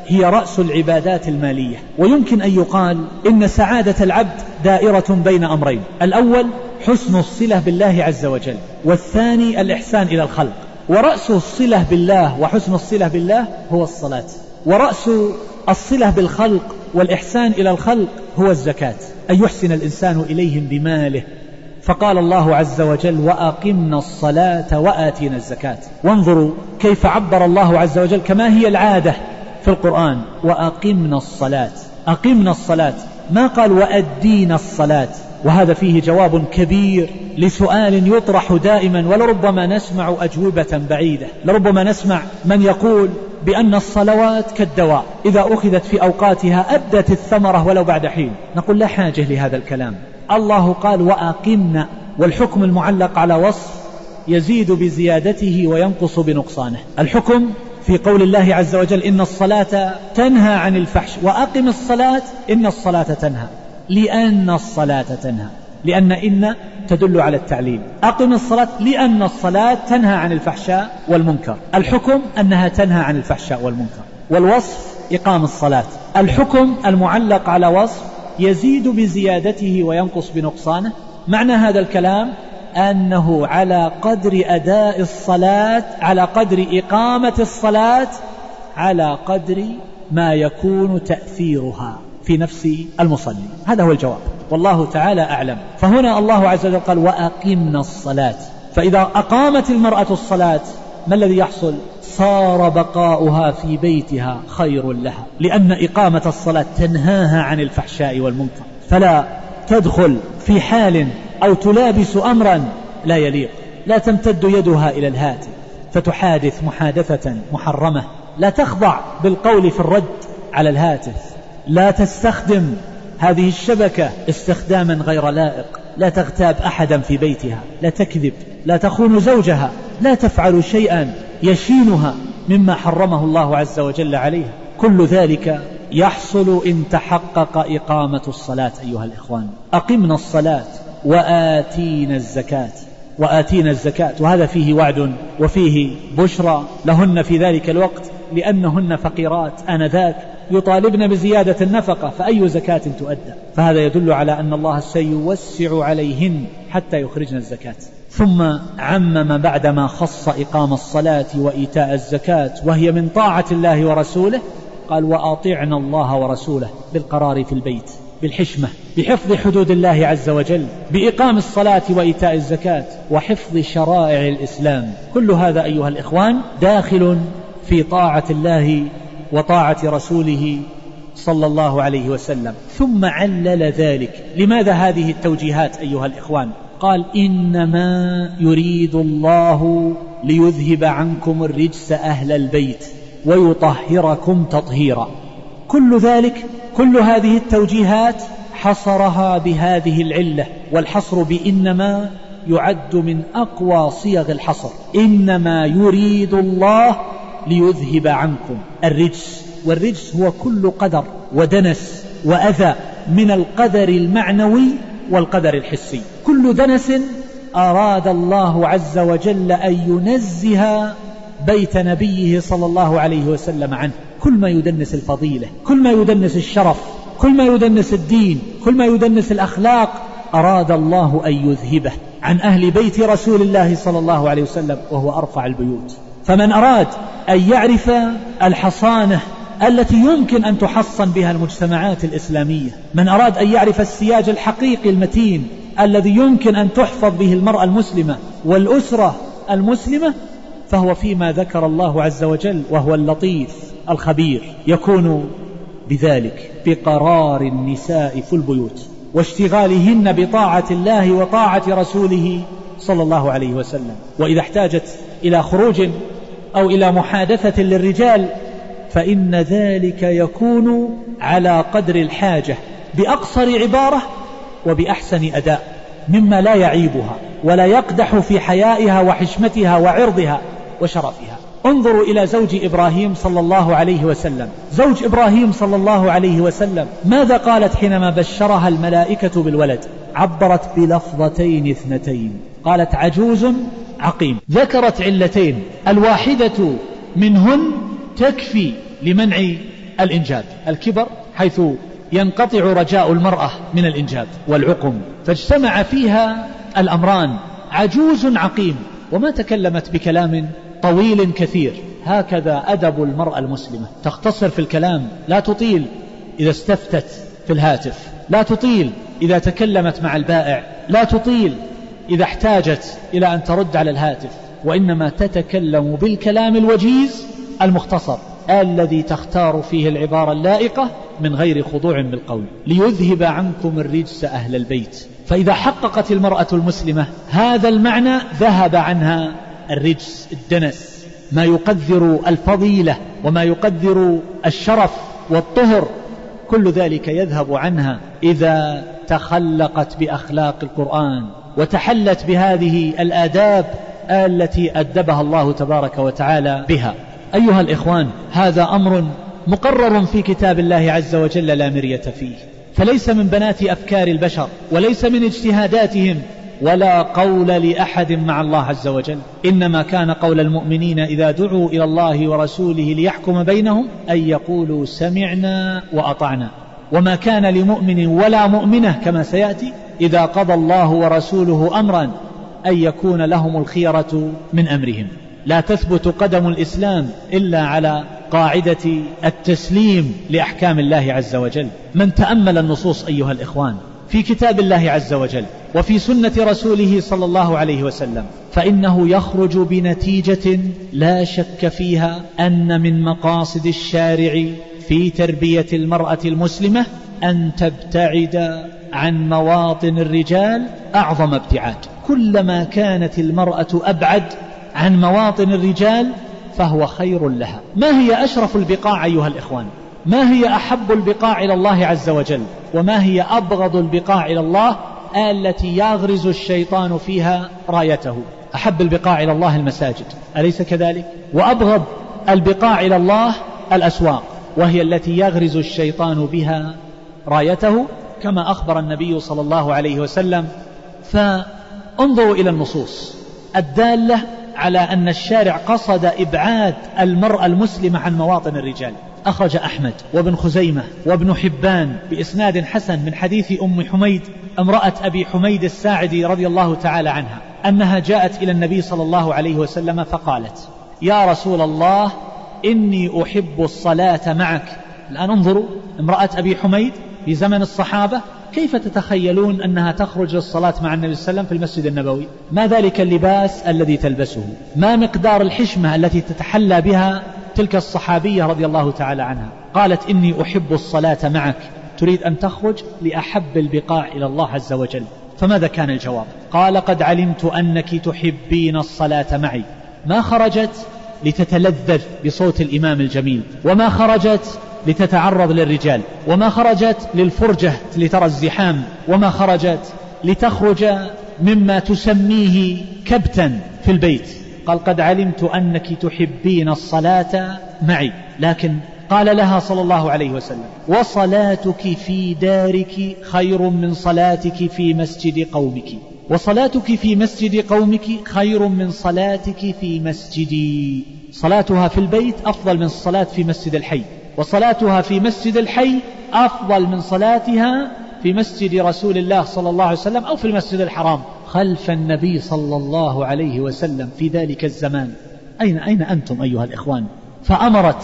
هي رأس العبادات المالية. ويمكن أن يقال إن سعادة العبد دائرة بين أمرين: الأول حسن الصلة بالله عز وجل، والثاني الإحسان إلى الخلق. ورأس الصلة بالله وحسن الصلة بالله هو الصلاة، ورأس الصلة بالخلق والإحسان إلى الخلق هو الزكاة، أن يحسن الإنسان إليهم بماله. فقال الله عز وجل: وأقمنا الصلاة وآتينا الزكاة. وانظروا كيف عبر الله عز وجل كما هي العادة في القرآن: وأقمنا الصلاة. أقمنا الصلاة، ما قال وأدينا الصلاة. وهذا فيه جواب كبير لسؤال يطرح دائما، ولربما نسمع أجوبة بعيدة. لربما نسمع من يقول بأن الصلوات كالدواء، إذا أخذت في أوقاتها أبدت الثمرة ولو بعد حين. نقول لا حاجة لهذا الكلام. الله قال وأقمنا، والحكم المعلق على وصف يزيد بزيادته وينقص بنقصانه. الحكم في قول الله عز وجل: إن الصلاة تنهى عن الفحش. وأقم الصلاة، إن الصلاة تنهى، لأن الصلاة تنهى، لأن إن تدل على التعليل. أقم الصلاة لأن الصلاة تنهى عن الفحشاء والمنكر. الحكم أنها تنهى عن الفحشاء والمنكر، والوصف إقام الصلاة. الحكم المعلق على وصف يزيد بزيادته وينقص بنقصانه. معنى هذا الكلام أنه على قدر أداء الصلاة، على قدر إقامة الصلاة، على قدر ما يكون تأثيرها في نفس المصلي. هذا هو الجواب، والله تعالى أعلم. فهنا الله عز وجل قال وأقمنا الصلاة. فإذا أقامت المرأة الصلاة ما الذي يحصل؟ صار بقاؤها في بيتها خير لها، لأن إقامة الصلاة تنهاها عن الفحشاء والمنكر، فلا تدخل في حال أو تلابس أمرا لا يليق. لا تمتد يدها إلى الهاتف فتحادث محادثة محرمة، لا تخضع بالقول في الرد على الهاتف، لا تستخدم هذه الشبكة استخداما غير لائق، لا تغتاب أحدا في بيتها، لا تكذب، لا تخون زوجها، لا تفعل شيئا يشينها مما حرمه الله عز وجل عليها. كل ذلك يحصل إن تحقق إقامة الصلاة. أيها الإخوان، أقمنا الصلاة وآتينا الزكاة. وآتينا الزكاة، وهذا فيه وعد وفيه بشرى لهن في ذلك الوقت، لأنهن فقيرات آنذاك يطالبن بزيادة النفقة، فأي زكاة تؤدى؟ فهذا يدل على أن الله سيوسع عليهن حتى يخرجن الزكاة. ثم عمم بعدما خص إقام الصلاة وإيتاء الزكاة وهي من طاعة الله ورسوله، قال وأطعنا الله ورسوله بالقرار في البيت، بالحشمة، بحفظ حدود الله عز وجل، بإقام الصلاة وإيتاء الزكاة، وحفظ شرائع الإسلام. كل هذا أيها الإخوان داخل في طاعة الله وطاعة رسوله صلى الله عليه وسلم. ثم علل ذلك. لماذا هذه التوجيهات أيها الإخوان؟ قال إنما يريد الله ليذهب عنكم الرجس أهل البيت ويطهركم تطهيرا. كل ذلك، كل هذه التوجيهات حصرها بهذه العلة، والحصر بإنما يعد من أقوى صيغ الحصر. إنما يريد الله ليذهب عنكم الرجس، والرجس هو كل قدر ودنس وأذى من القدر المعنوي والقدر الحسي. كل دنس أراد الله عز وجل أن ينزه بيت نبيه صلى الله عليه وسلم عنه. كل ما يدنس الفضيلة، كل ما يدنس الشرف، كل ما يدنس الدين، كل ما يدنس الأخلاق، أراد الله أن يذهبه عن أهل بيت رسول الله صلى الله عليه وسلم، وهو أرفع البيوت. فمن أراد أن يعرف الحصانة التي يمكن أن تحصن بها المجتمعات الإسلامية، من أراد أن يعرف السياج الحقيقي المتين الذي يمكن أن تحفظ به المرأة المسلمة والأسرة المسلمة، فهو فيما ذكر الله عز وجل، وهو اللطيف الخبير، يكون بذلك بقرار النساء في البيوت واشتغالهن بطاعة الله وطاعة رسوله صلى الله عليه وسلم. وإذا احتاجت إلى خروج أو إلى محادثة للرجال فإن ذلك يكون على قدر الحاجة، بأقصر عبارة وبأحسن أداء، مما لا يعيبها ولا يقدح في حيائها وحشمتها وعرضها وشرفها. انظروا إلى زوج إبراهيم صلى الله عليه وسلم. زوج إبراهيم صلى الله عليه وسلم ماذا قالت حينما بشرها الملائكة بالولد؟ عبرت بلفظتين اثنتين، قالت عجوز عقيم. ذكرت علتين، الواحدة منهن تكفي لمنع الإنجاب، الكبر حيث ينقطع رجاء المرأة من الإنجاب والعقم، فاجتمع فيها الأمران، عجوز عقيم وما تكلمت بكلام طويل كثير. هكذا أدب المرأة المسلمة، تختصر في الكلام، لا تطيل إذا استفتت في الهاتف، لا تطيل إذا تكلمت مع البائع، لا تطيل إذا احتاجت إلى أن ترد على الهاتف، وإنما تتكلم بالكلام الوجيز المختصر الذي تختار فيه العبارة اللائقة من غير خضوع بالقول، ليذهب عنكم الرجس أهل البيت. فإذا حققت المرأة المسلمة هذا المعنى ذهب عنها الرجس، الدنس، ما يقدر الفضيلة وما يقدر الشرف والطهر، كل ذلك يذهب عنها إذا تخلقت بأخلاق القرآن وتحلت بهذه الآداب التي أدبها الله تبارك وتعالى بها. أيها الإخوان، هذا أمر مقرر في كتاب الله عز وجل لا مرية فيه، فليس من بنات أفكار البشر وليس من اجتهاداتهم ولا قول لأحد مع الله عز وجل، إنما كان قول المؤمنين إذا دعوا إلى الله ورسوله ليحكم بينهم أن يقولوا سمعنا وأطعنا، وما كان لمؤمن ولا مؤمنة كما سيأتي إذا قضى الله ورسوله أمرا أن يكون لهم الخيرة من أمرهم. لا تثبت قدم الإسلام إلا على قاعدة التسليم لأحكام الله عز وجل. من تأمل النصوص أيها الإخوان في كتاب الله عز وجل وفي سنة رسوله صلى الله عليه وسلم فإنه يخرج بنتيجة لا شك فيها أن من مقاصد الشارع في تربية المرأة المسلمة أن تبتعد عن مواطن الرجال أعظم ابتعاد. كلما كانت المرأة أبعد عن مواطن الرجال فهو خير لها. ما هي أشرف البقاع أيها الإخوان؟ ما هي أحب البقاع إلى الله عز وجل؟ وما هي أبغض البقاع إلى الله التي يغرز الشيطان فيها رايته؟ أحب البقاع إلى الله المساجد، أليس كذلك؟ وأبغض البقاع إلى الله الأسواق، وهي التي يغرز الشيطان بها رايته كما أخبر النبي صلى الله عليه وسلم. فانظروا إلى النصوص الدالة على أن الشارع قصد إبعاد المرأة المسلمة عن مواطن الرجال. أخرج أحمد وابن خزيمة وابن حبان بإسناد حسن من حديث أم حميد امرأة أبي حميد الساعدي رضي الله تعالى عنها أنها جاءت إلى النبي صلى الله عليه وسلم فقالت: يا رسول الله إني أحب الصلاة معك. الآن انظروا امرأة أبي حميد في زمن الصحابة، كيف تتخيلون أنها تخرج للصلاة مع النبي صلى الله عليه وسلم في المسجد النبوي؟ ما ذلك اللباس الذي تلبسه؟ ما مقدار الحشمة التي تتحلى بها تلك الصحابية رضي الله تعالى عنها؟ قالت: إني أحب الصلاة معك، تريد أن تخرج لأحب البقاع إلى الله عز وجل. فماذا كان الجواب؟ قال: قد علمت أنك تحبين الصلاة معي. ما خرجت لتتلذذ بصوت الإمام الجميل، وما خرجت لتتعرض للرجال، وما خرجت للفرجة لترى الزحام، وما خرجت لتخرج مما تسميه كبتا في البيت. قال: قد علمت أنك تحبين الصلاة معي. لكن قال لها صلى الله عليه وسلم: وصلاتك في دارك خير من صلاتك في مسجد قومك، وصلاتك في مسجد قومك خير من صلاتك في مسجدي. صلاتها في البيت أفضل من الصلاة في مسجد الحي، وصلاتها في مسجد الحي أفضل من صلاتها في مسجد رسول الله صلى الله عليه وسلم أو في المسجد الحرام خلف النبي صلى الله عليه وسلم في ذلك الزمان. أين أنتم أيها الإخوان؟ فأمرت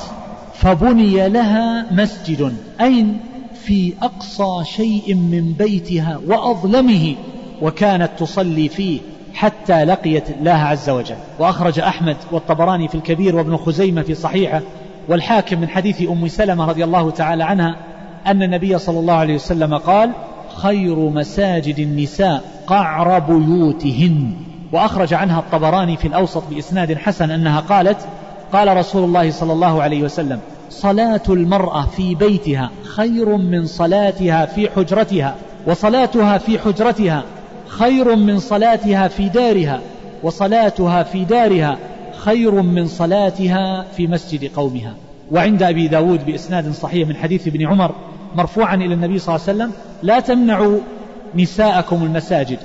فبني لها مسجد، أين؟ في أقصى شيء من بيتها وأظلمه، وكانت تصلي فيه حتى لقيت الله عز وجل. وأخرج أحمد والطبراني في الكبير وابن خزيمة في صحيحه والحاكم من حديث أم سلمة رضي الله تعالى عنها أن النبي صلى الله عليه وسلم قال: خير مساجد النساء قعر بيوتهن. وأخرج عنها الطبراني في الأوسط بإسناد حسن أنها قالت: قال رسول الله صلى الله عليه وسلم: صلاة المرأة في بيتها خير من صلاتها في حجرتها، وصلاتها في حجرتها خير من صلاتها في دارها، وصلاتها في دارها خير من صلاتها في مسجد قومها. وعند أبي داود بإسناد صحيح من حديث ابن عمر مرفوعا إلى النبي صلى الله عليه وسلم: لا تمنعوا نساءكم المساجد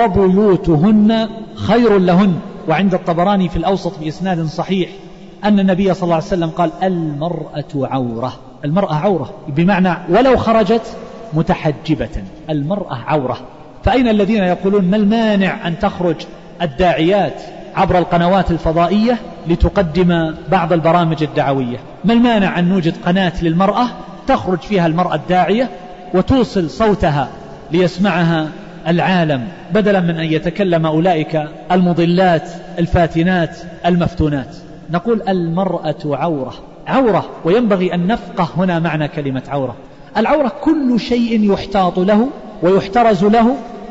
وبيوتهن خير لهن. وعند الطبراني في الأوسط بإسناد صحيح أن النبي صلى الله عليه وسلم قال: المرأة عورة. المرأة عورة، بمعنى ولو خرجت متحجبة المرأة عورة. فأين الذين يقولون ما المانع أن تخرج الداعيات عبر القنوات الفضائية لتقدم بعض البرامج الدعوية؟ ما المانع أن نوجد قناة للمرأة تخرج فيها المرأة الداعية وتوصل صوتها ليسمعها العالم، بدلا من أن يتكلم أولئك المضلات الفاتنات المفتونات؟ نقول المرأة عورة، عورة، وينبغي أن نفقه هنا معنى كلمة عورة. العورة كل شيء يحتاط له ويحترز له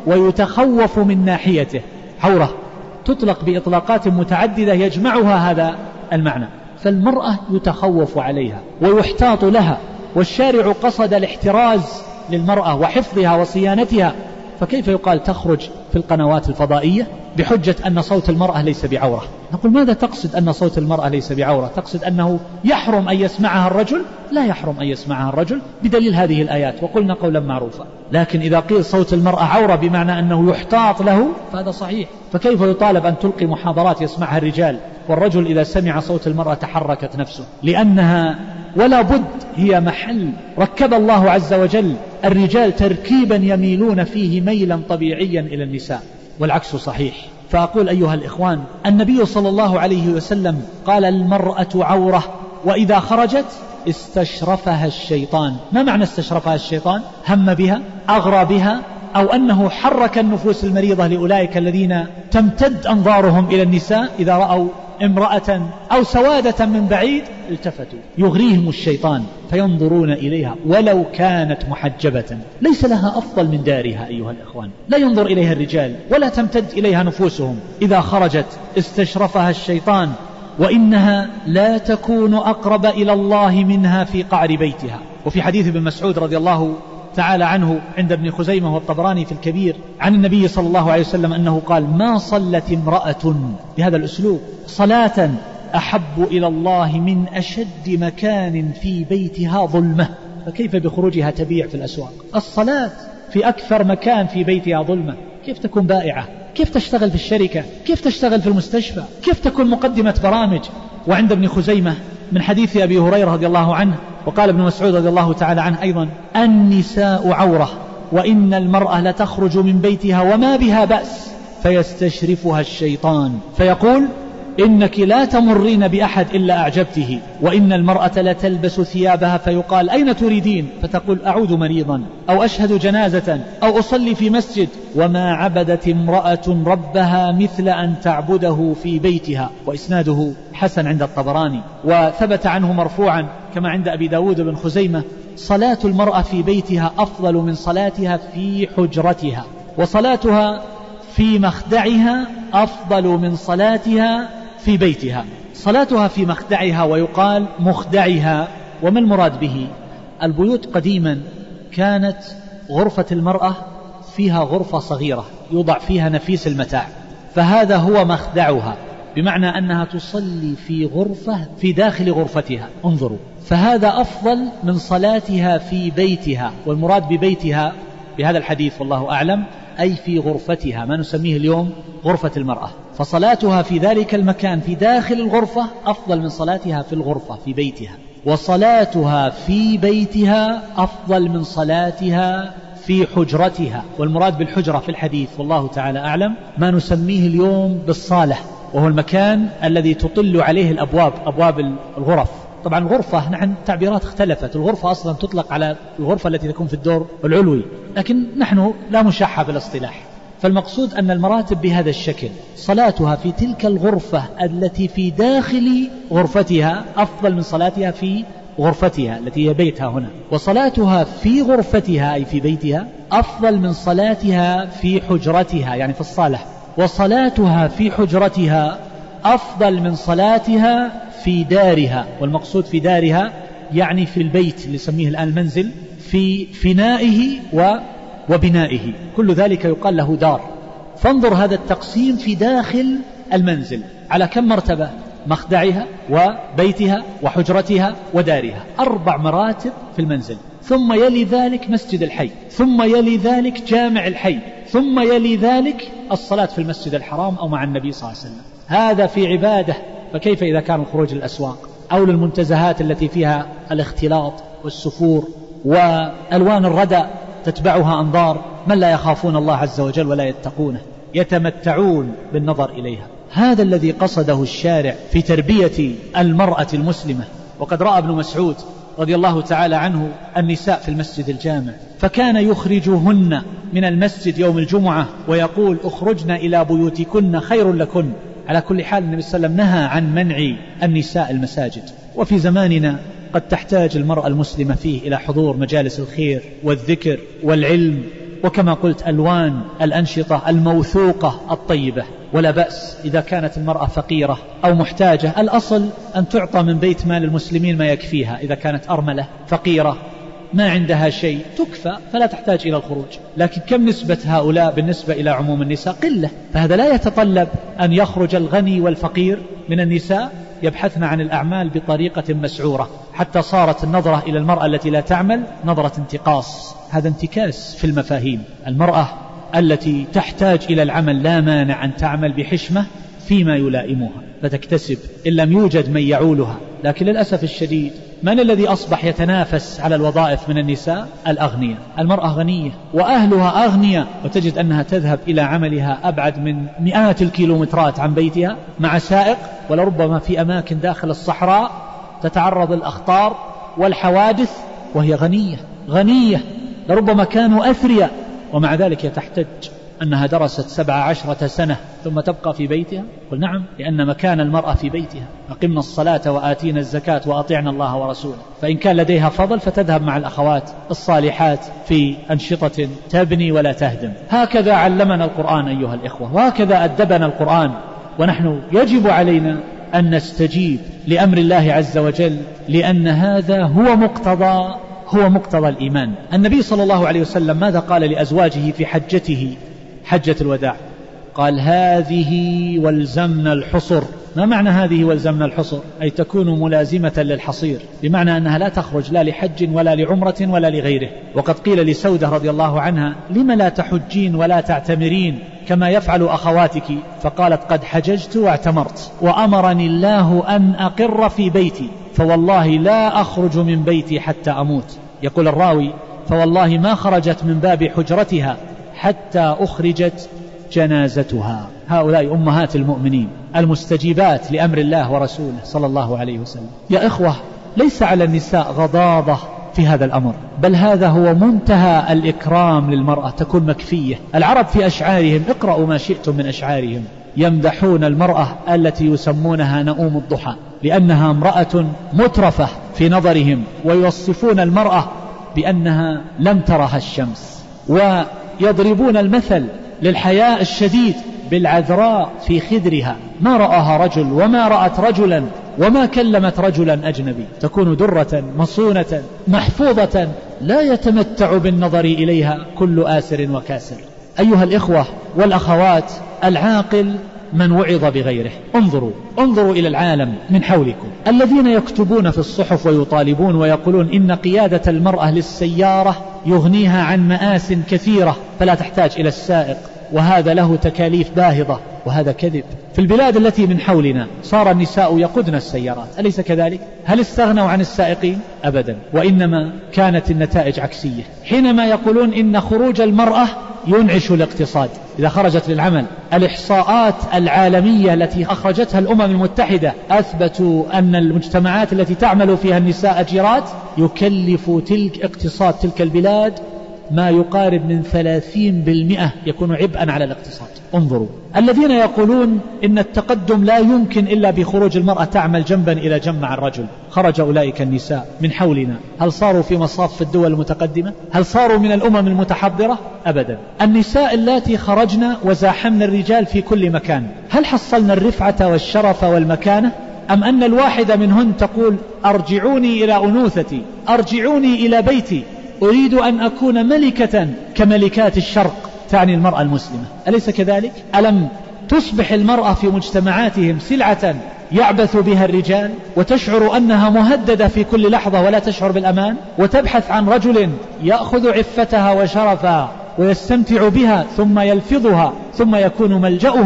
ويتخوف من ناحيته، عورة تطلق بإطلاقات متعددة يجمعها هذا المعنى. فالمرأة يتخوف عليها ويحتاط لها، والشارع قصد الاحتراز للمرأة وحفظها وصيانتها، فكيف يقال تخرج في القنوات الفضائية بحجة أن صوت المرأة ليس بعورة؟ نقول ماذا تقصد أن صوت المرأة ليس بعورة؟ تقصد أنه يحرم أن يسمعها الرجل؟ لا يحرم أن يسمعها الرجل بدليل هذه الآيات، وقلنا قولا معروفا. لكن إذا قيل صوت المرأة عورة بمعنى أنه يحتاط له فهذا صحيح. فكيف يطالب أن تلقي محاضرات يسمعها الرجال والرجل إذا سمع صوت المرأة تحركت نفسه؟ لأنها ولا بد هي محل ركب الله عز وجل الرجال تركيبا يميلون فيه ميلا طبيعيا إلى النساء، والعكس صحيح. فأقول أيها الإخوان، النبي صلى الله عليه وسلم قال المرأة عورة، وإذا خرجت استشرفها الشيطان. ما معنى استشرفها الشيطان؟ هم بها، أغرى بها، أو أنه حرك النفوس المريضة لأولئك الذين تمتد أنظارهم إلى النساء إذا رأوا امرأة أو سوادة من بعيد التفتوا، يغريهم الشيطان فينظرون إليها ولو كانت محجبة. ليس لها أفضل من دارها أيها الإخوان، لا ينظر إليها الرجال ولا تمتد إليها نفوسهم. إذا خرجت استشرفها الشيطان، وإنها لا تكون أقرب إلى الله منها في قعر بيتها. وفي حديث ابن مسعود رضي الله تعالى عنه عند ابن خزيمة والطبراني في الكبير عن النبي صلى الله عليه وسلم أنه قال ما صلت امرأة بهذا الأسلوب صلاة أحب إلى الله من أشد مكان في بيتها ظلمة. فكيف بخروجها تبيع في الأسواق؟ الصلاة في أكثر مكان في بيتها ظلمة، كيف تكون بائعة؟ كيف تشتغل في الشركة؟ كيف تشتغل في المستشفى؟ كيف تكون مقدمة برامج؟ وعند ابن خزيمة من حديث أبي هريرة رضي الله عنه، وقال ابن مسعود رضي الله تعالى عنه أيضا النساء عورة، وإن المرأة لتخرج من بيتها وما بها بأس فيستشرفها الشيطان فيقول إنك لا تمرين بأحد إلا أعجبته، وإن المرأة لتلبس ثيابها فيقال أين تريدين؟ فتقول أعود مريضا، أو أشهد جنازة، أو أصلي في مسجد. وما عبدت امرأة ربها مثل أن تعبده في بيتها. وإسناده حسن عند الطبراني، وثبت عنه مرفوعا كما عند أبي داود بن خزيمة صلاة المرأة في بيتها أفضل من صلاتها في حجرتها، وصلاتها في مخدعها أفضل من صلاتها في بيتها. صلاتها في مخدعها، ويقال مخدعها، وما المراد به؟ البيوت قديما كانت غرفة المرأة فيها غرفة صغيرة يوضع فيها نفيس المتاع، فهذا هو مخدعها، بمعنى أنها تصلي في غرفة في داخل غرفتها. انظروا، فهذا أفضل من صلاتها في بيتها. والمراد ببيتها بهذا الحديث والله أعلم أي في غرفتها، ما نسميه اليوم غرفة المرأة. فصلاتها في ذلك المكان في داخل الغرفة أفضل من صلاتها في الغرفة في بيتها، وصلاتها في بيتها أفضل من صلاتها في حجرتها. والمراد بالحجرة في الحديث والله تعالى أعلم ما نسميه اليوم بالصالة، وهو المكان الذي تطل عليه الأبواب، أبواب الغرف. طبعا الغرفة نحن تعبيرات اختلفت، الغرفة أصلا تطلق على الغرفة التي تكون في الدور العلوي، لكن نحن لا مشاحة في الاصطلاح. فالمقصود أن المراتب بهذا الشكل، صلاتها في تلك الغرفة التي في داخل غرفتها أفضل من صلاتها في غرفتها التي هي بيتها هنا، وصلاتها في غرفتها أي في بيتها أفضل من صلاتها في حجرتها يعني في الصالة، وصلاتها في حجرتها أفضل من صلاتها في دارها. والمقصود في دارها يعني في البيت اللي نسميه الآن المنزل، في فنائه وبنائه، كل ذلك يقال له دار. فانظر هذا التقسيم في داخل المنزل على كم مرتبة؟ مخدعها وبيتها وحجرتها ودارها، 4 مراتب في المنزل. ثم يلي ذلك مسجد الحي، ثم يلي ذلك جامع الحي، ثم يلي ذلك الصلاة في المسجد الحرام أو مع النبي صلى الله عليه وسلم. هذا في عبادة، فكيف إذا كان الخروج للأسواق؟ أو للمنتزهات التي فيها الاختلاط والسفور وألوان الردى تتبعها أنظار من لا يخافون الله عز وجل ولا يتقونه، يتمتعون بالنظر إليها. هذا الذي قصده الشارع في تربية المرأة المسلمة. وقد رأى ابن مسعود رضي الله تعالى عنه النساء في المسجد الجامع فكان يخرجهن من المسجد يوم الجمعة ويقول اخرجن إلى بيوتكن خير لكن. على كل حال النبي صلى الله عليه وسلم نهى عن منع النساء المساجد. وفي زماننا قد تحتاج المرأة المسلمة فيه إلى حضور مجالس الخير والذكر والعلم، وكما قلت ألوان الأنشطة الموثوقة الطيبة. ولا بأس إذا كانت المرأة فقيرة أو محتاجة، الأصل أن تعطى من بيت مال المسلمين ما يكفيها. إذا كانت أرملة فقيرة ما عندها شيء تكفى فلا تحتاج إلى الخروج. لكن كم نسبة هؤلاء بالنسبة إلى عموم النساء؟ قلة. فهذا لا يتطلب أن يخرج الغني والفقير من النساء يبحثن عن الأعمال بطريقة مسعورة، حتى صارت النظرة إلى المرأة التي لا تعمل نظرة انتقاص. هذا انتكاس في المفاهيم. المرأة التي تحتاج إلى العمل لا مانع أن تعمل بحشمة فيما يلائمها فتكتسب إن لم يوجد من يعولها. لكن للأسف الشديد من الذي أصبح يتنافس على الوظائف من النساء؟ الأغنياء. المرأة غنية وأهلها أغنياء، وتجد أنها تذهب إلى عملها أبعد من مئات الكيلومترات عن بيتها مع سائق، ولربما في أماكن داخل الصحراء تتعرض الأخطار والحوادث وهي غنية لربما كانوا أثرياء، ومع ذلك تحتج أنها درست 17 سنة ثم تبقى في بيتها. قل نعم، لأن مكان المرأة في بيتها. أقمنا الصلاة وآتينا الزكاة وأطعنا الله ورسوله. فإن كان لديها فضل فتذهب مع الأخوات الصالحات في أنشطة تبني ولا تهدم. هكذا علمنا القرآن أيها الإخوة، وهكذا أدبنا القرآن. ونحن يجب علينا أن نستجيب لأمر الله عز وجل، لأن هذا هو مقتضى الإيمان. النبي صلى الله عليه وسلم ماذا قال لأزواجه في حجته حجة الوداع؟ قال هذه والزمن الحصر. ما معنى هذه والزمن الحصر؟ أي تكون ملازمة للحصير، بمعنى أنها لا تخرج لا لحج ولا لعمرة ولا لغيره. وقد قيل لسودة رضي الله عنها لم لا تحجين ولا تعتمرين كما يفعل أخواتك؟ فقالت قد حججت واعتمرت وأمرني الله أن أقر في بيتي، فوالله لا أخرج من بيتي حتى أموت. يقول الراوي فوالله ما خرجت من باب حجرتها حتى أخرجت جنازتها. هؤلاء أمهات المؤمنين المستجيبات لأمر الله ورسوله صلى الله عليه وسلم. يا إخوة، ليس على النساء غضاضة في هذا الأمر، بل هذا هو منتهى الإكرام للمرأة، تكون مكفية. العرب في أشعارهم، اقرأوا ما شئتم من أشعارهم، يمدحون المرأة التي يسمونها نؤوم الضحى، لأنها امرأة مترفة في نظرهم، ويوصفون المرأة بأنها لم ترها الشمس، ويضربون المثل للحياء الشديد بالعذراء في خدرها، ما رآها رجل وما رأت رجلا وما كلمت رجلا أجنبي، تكون درة مصونة محفوظة لا يتمتع بالنظر إليها كل آسر وكاسر. أيها الإخوة والأخوات، العاقل من وعظ بغيره. انظروا إلى العالم من حولكم، الذين يكتبون في الصحف ويطالبون ويقولون إن قيادة المرأة للسيارة يغنيها عن مآس كثيرة فلا تحتاج إلى السائق، وهذا له تكاليف باهظة، وهذا كذب. في البلاد التي من حولنا صار النساء يقودن السيارات، أليس كذلك؟ هل استغنوا عن السائقين؟ أبدا، وإنما كانت النتائج عكسية. حينما يقولون إن خروج المرأة ينعش الاقتصاد إذا خرجت للعمل، الإحصاءات العالمية التي أخرجتها الأمم المتحدة أثبتوا أن المجتمعات التي تعمل فيها النساء أجيرات يكلف اقتصاد تلك البلاد ما يقارب من 30% يكون عبئا على الاقتصاد. انظروا، الذين يقولون إن التقدم لا يمكن إلا بخروج المرأة تعمل جنبا إلى جنب مع الرجل، خرج أولئك النساء من حولنا، هل صاروا في مصاف الدول المتقدمة؟ هل صاروا من الأمم المتحضرة؟ أبدا. النساء اللاتي خرجنا وزاحمنا الرجال في كل مكان، هل حصلنا الرفعة والشرف والمكانة؟ أم أن الواحدة منهن تقول أرجعوني إلى أنوثتي، أرجعوني إلى بيتي، أريد أن أكون ملكة كملكات الشرق، تعني المرأة المسلمة، أليس كذلك؟ ألم تصبح المرأة في مجتمعاتهم سلعة يعبث بها الرجال، وتشعر أنها مهددة في كل لحظة ولا تشعر بالأمان، وتبحث عن رجل يأخذ عفتها وشرفها ويستمتع بها ثم يلفظها ثم يكون ملجأها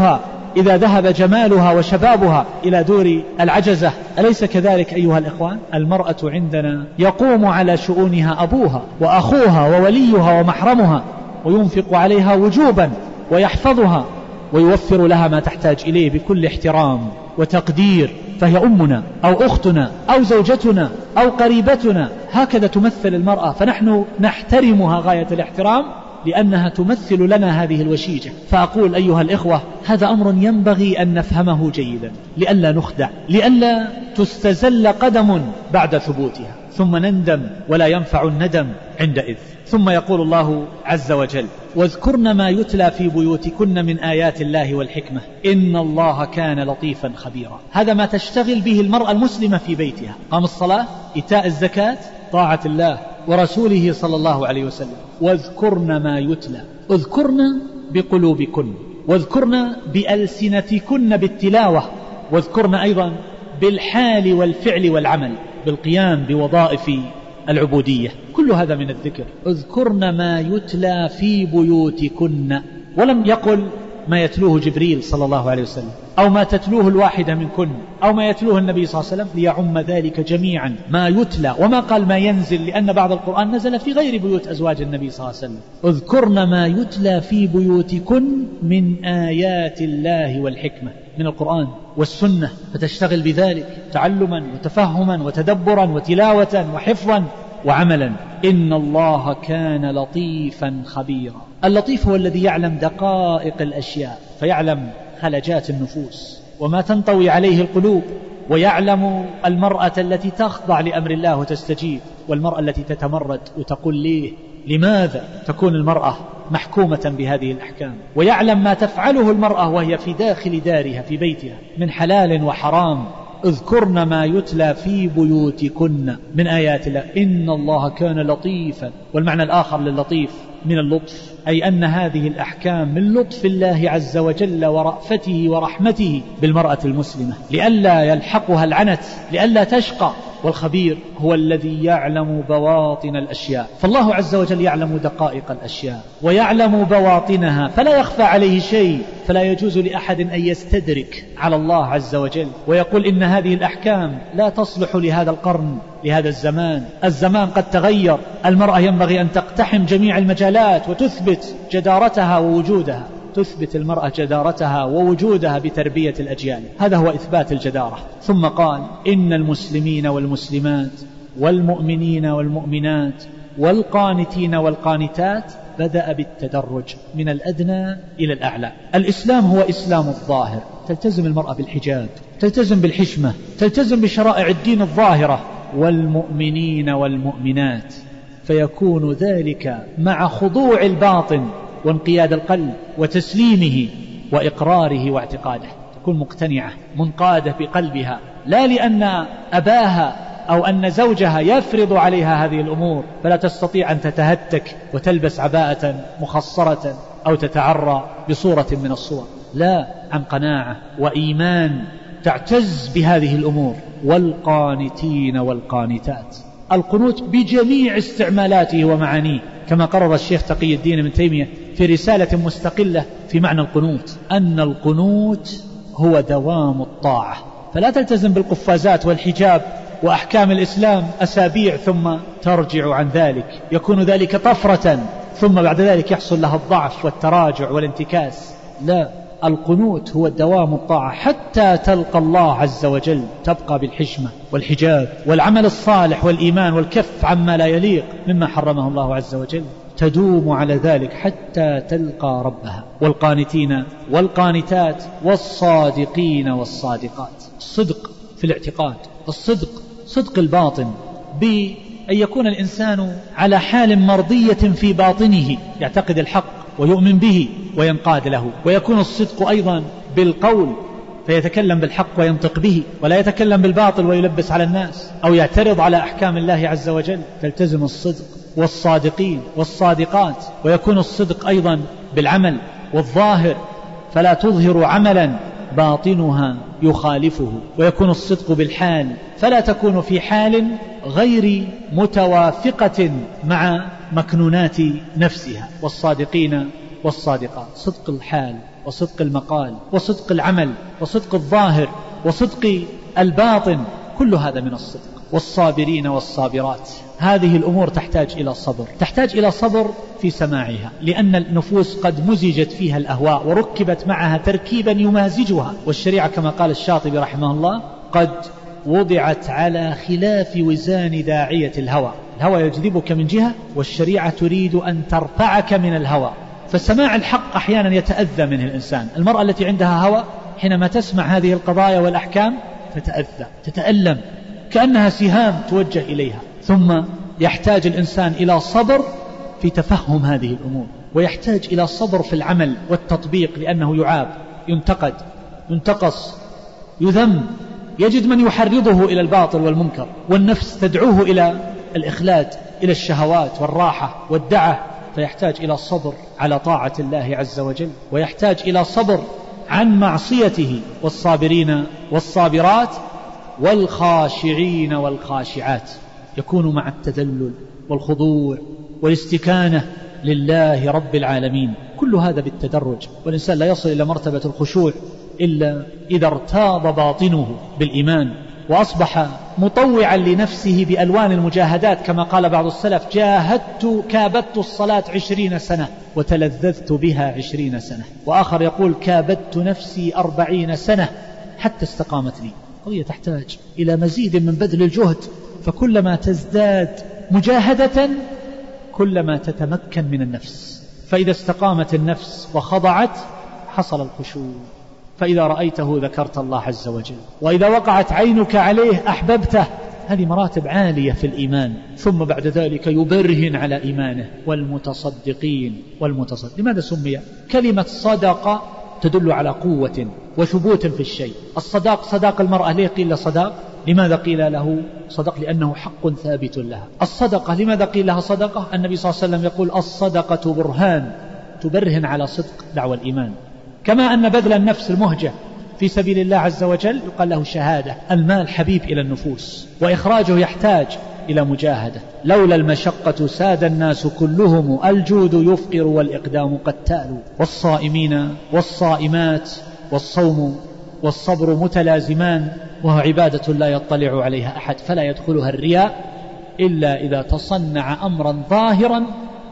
إذا ذهب جمالها وشبابها إلى دور العجزة. أليس كذلك أيها الإخوان؟ المرأة عندنا يقوم على شؤونها أبوها وأخوها ووليها ومحرمها، وينفق عليها وجوبا ويحفظها ويوفر لها ما تحتاج إليه بكل احترام وتقدير، فهي أمنا أو أختنا أو زوجتنا أو قريبتنا. هكذا تمثل المرأة، فنحن نحترمها غاية الاحترام لأنها تمثل لنا هذه الوشيجة. فأقول أيها الإخوة، هذا أمر ينبغي أن نفهمه جيدا لئلا نخدع، لئلا تستزل قدم بعد ثبوتها ثم نندم ولا ينفع الندم عندئذ. ثم يقول الله عز وجل: واذكرن ما يتلى في بيوتكن من آيات الله والحكمة إن الله كان لطيفا خبيرا. هذا ما تشتغل به المرأة المسلمة في بيتها: قام الصلاة، إيتاء الزكاة، طاعة الله ورسوله صلى الله عليه وسلم. واذكرن ما يتلى، اذكرن بقلوبكن، واذكرن بألسنتكن بالتلاوة، واذكرن أيضا بالحال والفعل والعمل، بالقيام بوظائف العبودية. كل هذا من الذكر. اذكرن ما يتلى في بيوتكن، ولم يقل ما يتلوه جبريل صلى الله عليه وسلم أو ما تتلوه الواحدة منكن أو ما يتلوه النبي صلى الله عليه وسلم، ليعم ذلك جميعا ما يتلى. وما قال ما ينزل، لأن بعض القرآن نزل في غير بيوت أزواج النبي صلى الله عليه وسلم. اذكرن ما يتلى في بيوتكن من آيات الله والحكمة، من القرآن والسنة، فتشتغل بذلك تعلما وتفهما وتدبرا وتلاوة وحفظا وعملا. إن الله كان لطيفا خبيرا. اللطيف هو الذي يعلم دقائق الأشياء، فيعلم خلجات النفوس وما تنطوي عليه القلوب، ويعلم المرأة التي تخضع لأمر الله وتستجيب، والمرأة التي تتمرد وتقول ليه، لماذا تكون المرأة محكومة بهذه الأحكام، ويعلم ما تفعله المرأة وهي في داخل دارها في بيتها من حلال وحرام. اذكرن ما يتلى في بيوتكن من آيات الله إن الله كان لطيفا. والمعنى الآخر للطيف من اللطف، أي أن هذه الأحكام من لطف الله عز وجل ورأفته ورحمته بالمرأة المسلمة، لئلا يلحقها العنت، لئلا تشقى. والخبير هو الذي يعلم بواطن الأشياء، فالله عز وجل يعلم دقائق الأشياء ويعلم بواطنها، فلا يخفى عليه شيء. فلا يجوز لأحد أن يستدرك على الله عز وجل ويقول إن هذه الأحكام لا تصلح لهذا القرن، لهذا الزمان. الزمان قد تغير، المرأة ينبغي أن تقتحم جميع المجالات وتثبت جدارتها ووجودها، تثبت المرأة جدارتها ووجودها بتربية الأجيال. هذا هو إثبات الجدارة. ثم قال: إن المسلمين والمسلمات والمؤمنين والمؤمنات والقانتين والقانتات بدأ بالتدرج من الأدنى إلى الأعلى. الإسلام هو إسلام الظاهر، تلتزم المرأة بالحجاب، تلتزم بالحشمة، تلتزم بشرائع الدين الظاهرة. والمؤمنين والمؤمنات، فيكون ذلك مع خضوع الباطن وانقياد القلب وتسليمه وإقراره واعتقاده، تكون مقتنعة منقادة بقلبها، لا لأن أباها أو أن زوجها يفرض عليها هذه الأمور فلا تستطيع أن تتهتك وتلبس عباءة مخصرة أو تتعرى بصورة من الصور، لا، عن قناعة وإيمان تعتز بهذه الأمور. والقانتين والقانتات، القنوت بجميع استعمالاته ومعانيه، كما قرر الشيخ تقي الدين ابن تيمية في رسالة مستقلة في معنى القنوت، أن القنوت هو دوام الطاعة. فلا تلتزم بالقفازات والحجاب وأحكام الإسلام أسابيع ثم ترجع عن ذلك، يكون ذلك طفرة ثم بعد ذلك يحصل لها الضعف والتراجع والانتكاس. لا، القنوت هو دوام الطاعة حتى تلقى الله عز وجل، تبقى بالحشمة والحجاب والعمل الصالح والإيمان والكف عما لا يليق مما حرمه الله عز وجل، تدوم على ذلك حتى تلقى ربها. والقانتين والقانتات والصادقين والصادقات، الصدق في الاعتقاد، الصدق صدق الباطن، بأن يكون الإنسان على حال مرضية في باطنه، يعتقد الحق ويؤمن به وينقاد له. ويكون الصدق أيضا بالقول، فيتكلم بالحق وينطق به، ولا يتكلم بالباطل ويلبس على الناس أو يعترض على أحكام الله عز وجل، تلتزم الصدق. والصادقين والصادقات، ويكون الصدق أيضا بالعمل والظاهر، فلا تظهر عملا باطنها يخالفه. ويكون الصدق بالحال، فلا تكون في حال غير متوافقة مع مكنونات نفسها. والصادقين والصادقات، صدق الحال وصدق المقال وصدق العمل وصدق الظاهر وصدق الباطن، كل هذا من الصدق. والصابرين والصابرات، هذه الأمور تحتاج إلى صبر، تحتاج إلى صبر في سماعها، لأن النفوس قد مزجت فيها الأهواء وركبت معها تركيبا يمازجها، والشريعة كما قال الشاطبي رحمه الله قد وضعت على خلاف وزان داعية الهوى. الهوى يجذبك من جهة، والشريعة تريد أن ترفعك من الهوى. فسماع الحق أحيانا يتأذى منه الإنسان. المرأة التي عندها هوى حينما تسمع هذه القضايا والأحكام تتأذى، تتألم، كأنها سهام توجه إليها. ثم يحتاج الإنسان إلى صبر في تفهم هذه الأمور، ويحتاج إلى صبر في العمل والتطبيق، لأنه يعاب، ينتقد، ينتقص، يذم، يجد من يحرضه إلى الباطل والمنكر، والنفس تدعوه إلى الإخلاد، إلى الشهوات والراحة والدعة. فيحتاج إلى صبر على طاعة الله عز وجل، ويحتاج إلى صبر عن معصيته. والصابرين والصابرات والخاشعين والخاشعات، يكون مع التذلل والخضوع والاستكانة لله رب العالمين. كل هذا بالتدرج، والإنسان لا يصل إلى مرتبة الخشوع إلا إذا ارتاض باطنه بالإيمان وأصبح مطوعا لنفسه بألوان المجاهدات، كما قال بعض السلف: كابدت الصلاة 20 سنة وتلذذت بها 20 سنة. وآخر يقول: كابدت نفسي 40 سنة حتى استقامت لي. قضية تحتاج إلى مزيد من بذل الجهد، فكلما تزداد مجاهدة كلما تتمكن من النفس. فإذا استقامت النفس وخضعت حصل الخشوع، فإذا رأيته ذكرت الله عز وجل، وإذا وقعت عينك عليه أحببته. هذه مراتب عالية في الإيمان. ثم بعد ذلك يبرهن على إيمانه. والمتصدقين لماذا سمي؟ كلمة صدقة تدل على قوة وثبوت في الشيء. صداق المرأة ليه قيل له صداق؟ لماذا قيل له صدق؟ لأنه حق ثابت لها. الصدقة لماذا قيل لها صدقة؟ النبي صلى الله عليه وسلم يقول: الصدقة برهان، تبرهن على صدق دعوى الإيمان. كما أن بذل النفس المهجة في سبيل الله عز وجل يقال له شهادة. المال حبيب إلى النفوس، وإخراجه يحتاج إلى مجاهدة. لولا المشقة ساد الناس كلهم، الجود يفقر والإقدام قتال. والصائمين والصائمات، والصوم والصبر متلازمان، وهو عبادة لا يطلع عليها أحد، فلا يدخلها الرياء إلا إذا تصنع أمرا ظاهرا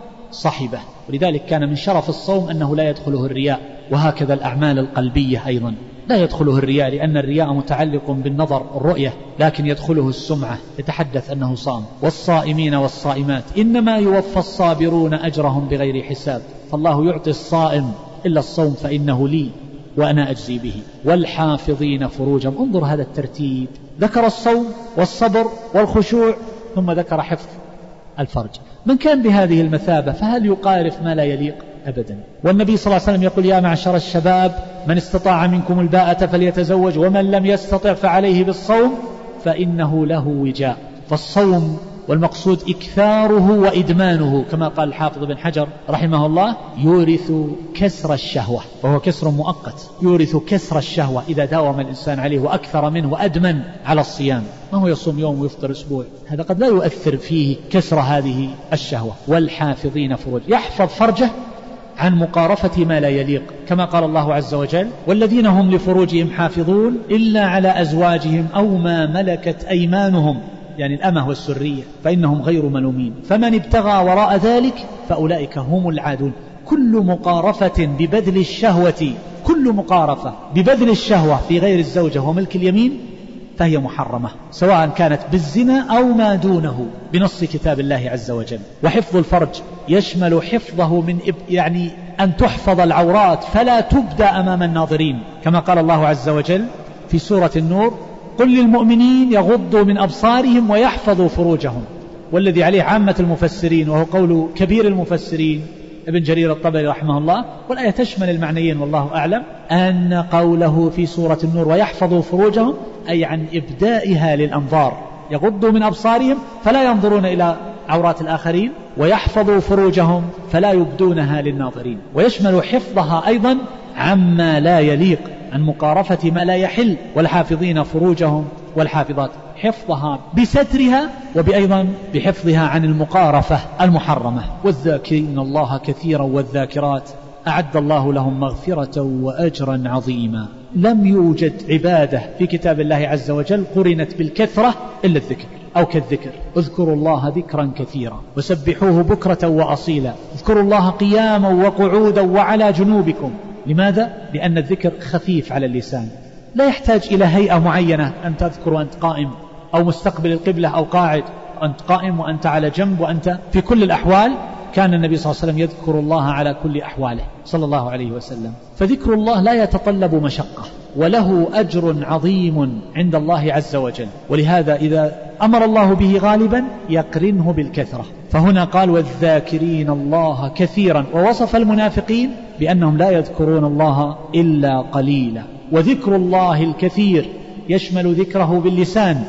صحبه. ولذلك كان من شرف الصوم أنه لا يدخله الرياء. وهكذا الأعمال القلبية أيضا لا يدخله الرياء، لأن الرياء متعلق بالنظر، الرؤية، لكن يدخله السمعة، يتحدث أنه صام. والصائمين والصائمات إنما يوفى الصابرون أجرهم بغير حساب. فالله يعطي الصائم إلا الصوم فإنه لي وأنا أجزي به. والحافظين فروجهم. انظر هذا الترتيب، ذكر الصوم والصبر والخشوع، ثم ذكر حفظ الفرج. من كان بهذه المثابة فهل يقارف ما لا يليق؟ أبدا. والنبي صلى الله عليه وسلم يقول: يا معشر الشباب من استطاع منكم الباءة فليتزوج، ومن لم يستطع فعليه بالصوم فإنه له وجاء. فالصوم والمقصود إكثاره وإدمانه، كما قال الحافظ بن حجر رحمه الله: يورث كسر الشهوة، وهو كسر مؤقت، يورث كسر الشهوة إذا داوم الإنسان عليه وأكثر منه وأدمن على الصيام. ما هو يصوم يوم ويفطر أسبوع، هذا قد لا يؤثر فيه كسر هذه الشهوة. والحافظين فروج، يحفظ فرجه عن مقارفة ما لا يليق، كما قال الله عز وجل: والذين هم لفروجهم حافظون إلا على أزواجهم أو ما ملكت أيمانهم، يعني الأمة والسرية، فإنهم غير ملومين. فمن ابتغى وراء ذلك فأولئك هم العادون. كل مقارفة ببذل الشهوة في غير الزوجة وملك اليمين فهي محرمة، سواء كانت بالزنا أو ما دونه بنص كتاب الله عز وجل. وحفظ الفرج يشمل حفظه من يعني أن تحفظ العورات فلا تبدأ أمام الناظرين، كما قال الله عز وجل في سورة النور: قل للمؤمنين يغضوا من أبصارهم ويحفظوا فروجهم. والذي عليه عامة المفسرين، وهو قول كبير المفسرين ابن جرير الطبري رحمه الله، والآية تشمل المعنيين والله أعلم، أن قوله في سورة النور ويحفظوا فروجهم أي عن إبدائها للأنظار، يغضوا من أبصارهم فلا ينظرون إلى عورات الآخرين، ويحفظوا فروجهم فلا يبدونها للناظرين. ويشمل حفظها أيضا عما لا يليق، عن مقارفة ما لا يحل. والحافظين فروجهم والحافظات، حفظها بسترها وبأيضا بحفظها عن المقارفة المحرمة. والذاكرين الله كثيرا والذاكرات أعد الله لهم مغفرة وأجرا عظيما. لم يوجد عبادة في كتاب الله عز وجل قرنت بالكثرة إلا الذكر أو كالذكر. اذكروا الله ذكرا كثيرا وسبحوه بكرة وأصيلا. اذكروا الله قياما وقعودا وعلى جنوبكم. لماذا؟ لأن الذكر خفيف على اللسان، لا يحتاج إلى هيئة معينة أن تذكر وأنت قائم أو مستقبل القبلة أو قاعد، أنت قائم وأنت على جنب وأنت في كل الأحوال. كان النبي صلى الله عليه وسلم يذكر الله على كل أحواله صلى الله عليه وسلم. فذكر الله لا يتطلب مشقة وله أجر عظيم عند الله عز وجل، ولهذا إذا أمر الله به غالبا يقرنه بالكثرة. فهنا قال والذاكرين الله كثيرا، ووصف المنافقين بأنهم لا يذكرون الله إلا قليلا. وذكر الله الكثير يشمل ذكره باللسان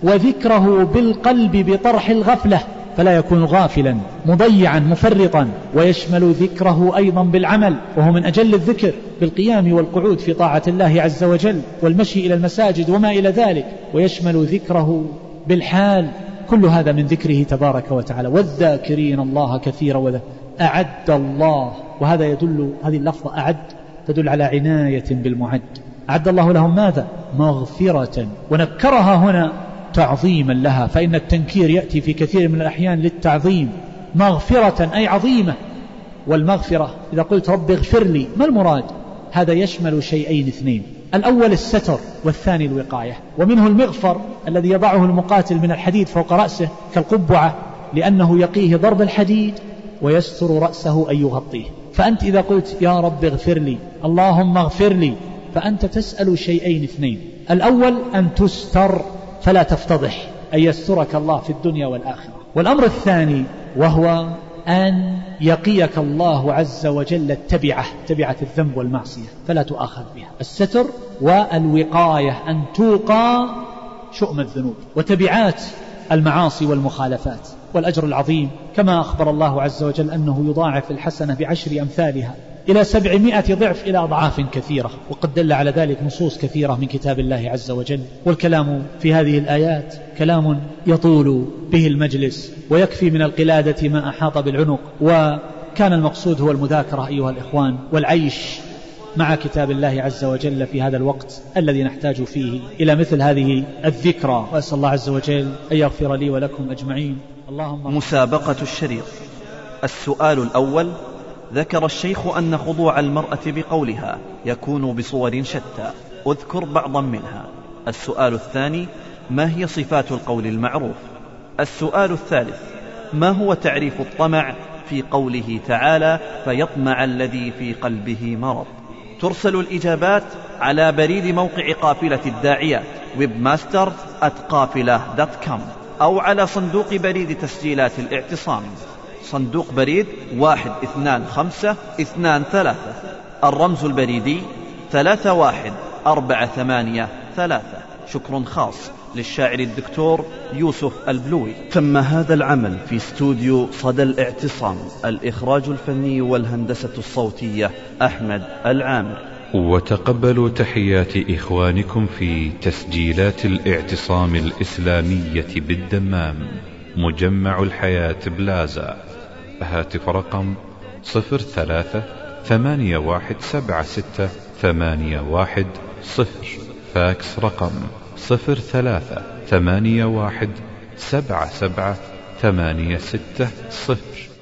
وذكره بالقلب بطرح الغفلة، فلا يكون غافلا مضيعا مفرطا، ويشمل ذكره أيضا بالعمل، وهو من أجل الذكر بالقيام والقعود في طاعة الله عز وجل والمشي إلى المساجد وما إلى ذلك، ويشمل ذكره بالحال. كل هذا من ذكره تبارك وتعالى. والذاكرين الله كثيرا أعد الله، وهذا يدل، هذه اللفظة أعد تدل على عناية بالمعد. أعد الله لهم ماذا؟ مغفرة، ونكرها هنا تعظيما لها، فإن التنكير يأتي في كثير من الأحيان للتعظيم. مغفرة أي عظيمة. والمغفرة إذا قلت رب اغفر لي ما المراد؟ هذا يشمل شيئين اثنين، الأول الستر والثاني الوقاية. ومنه المغفر الذي يضعه المقاتل من الحديد فوق رأسه كالقبعة، لأنه يقيه ضرب الحديد ويستر رأسه أن يغطيه. فأنت إذا قلت يا رب اغفر لي، اللهم اغفر لي، فأنت تسأل شيئين اثنين، الأول أن تستر فلا تفتضح، أن يسترك الله في الدنيا والآخرة. والأمر الثاني وهو أن يقيك الله عز وجل تبعة الذنب والمعصية فلا تؤاخذ بها. الستر والوقاية أن توقى شؤم الذنوب وتبعات المعاصي والمخالفات. والأجر العظيم كما أخبر الله عز وجل أنه يضاعف الحسنة ب10 أمثالها إلى 700 ضعف إلى أضعاف كثيرة، وقد دل على ذلك نصوص كثيرة من كتاب الله عز وجل. والكلام في هذه الآيات كلام يطول به المجلس، ويكفي من القلادة ما أحاط بالعنق. وكان المقصود هو المذاكرة أيها الإخوان، والعيش مع كتاب الله عز وجل في هذا الوقت الذي نحتاج فيه إلى مثل هذه الذكرى. وأسأل الله عز وجل أن يغفر لي ولكم أجمعين. اللهم. مسابقة الشريط. السؤال الأول: ذكر الشيخ أن خضوع المرأة بقولها يكون بصور شتى، أذكر بعضا منها. السؤال الثاني: ما هي صفات القول المعروف؟ السؤال الثالث: ما هو تعريف الطمع في قوله تعالى فيطمع الذي في قلبه مرض؟ ترسل الإجابات على بريد موقع قافلة الداعيات webmaster@qafila.com، أو على صندوق بريد تسجيلات الاعتصام، صندوق بريد 12523، الرمز البريدي 31483. شكر خاص للشاعر الدكتور يوسف البلوي. تم هذا العمل في استوديو صدى الاعتصام، الإخراج الفني والهندسة الصوتية أحمد العامر. وتقبلوا تحيات إخوانكم في تسجيلات الاعتصام الإسلامية بالدمام، مجمع الحياة بلازا. هاتف رقم 03-8176-810، فاكس رقم 03-8177-860.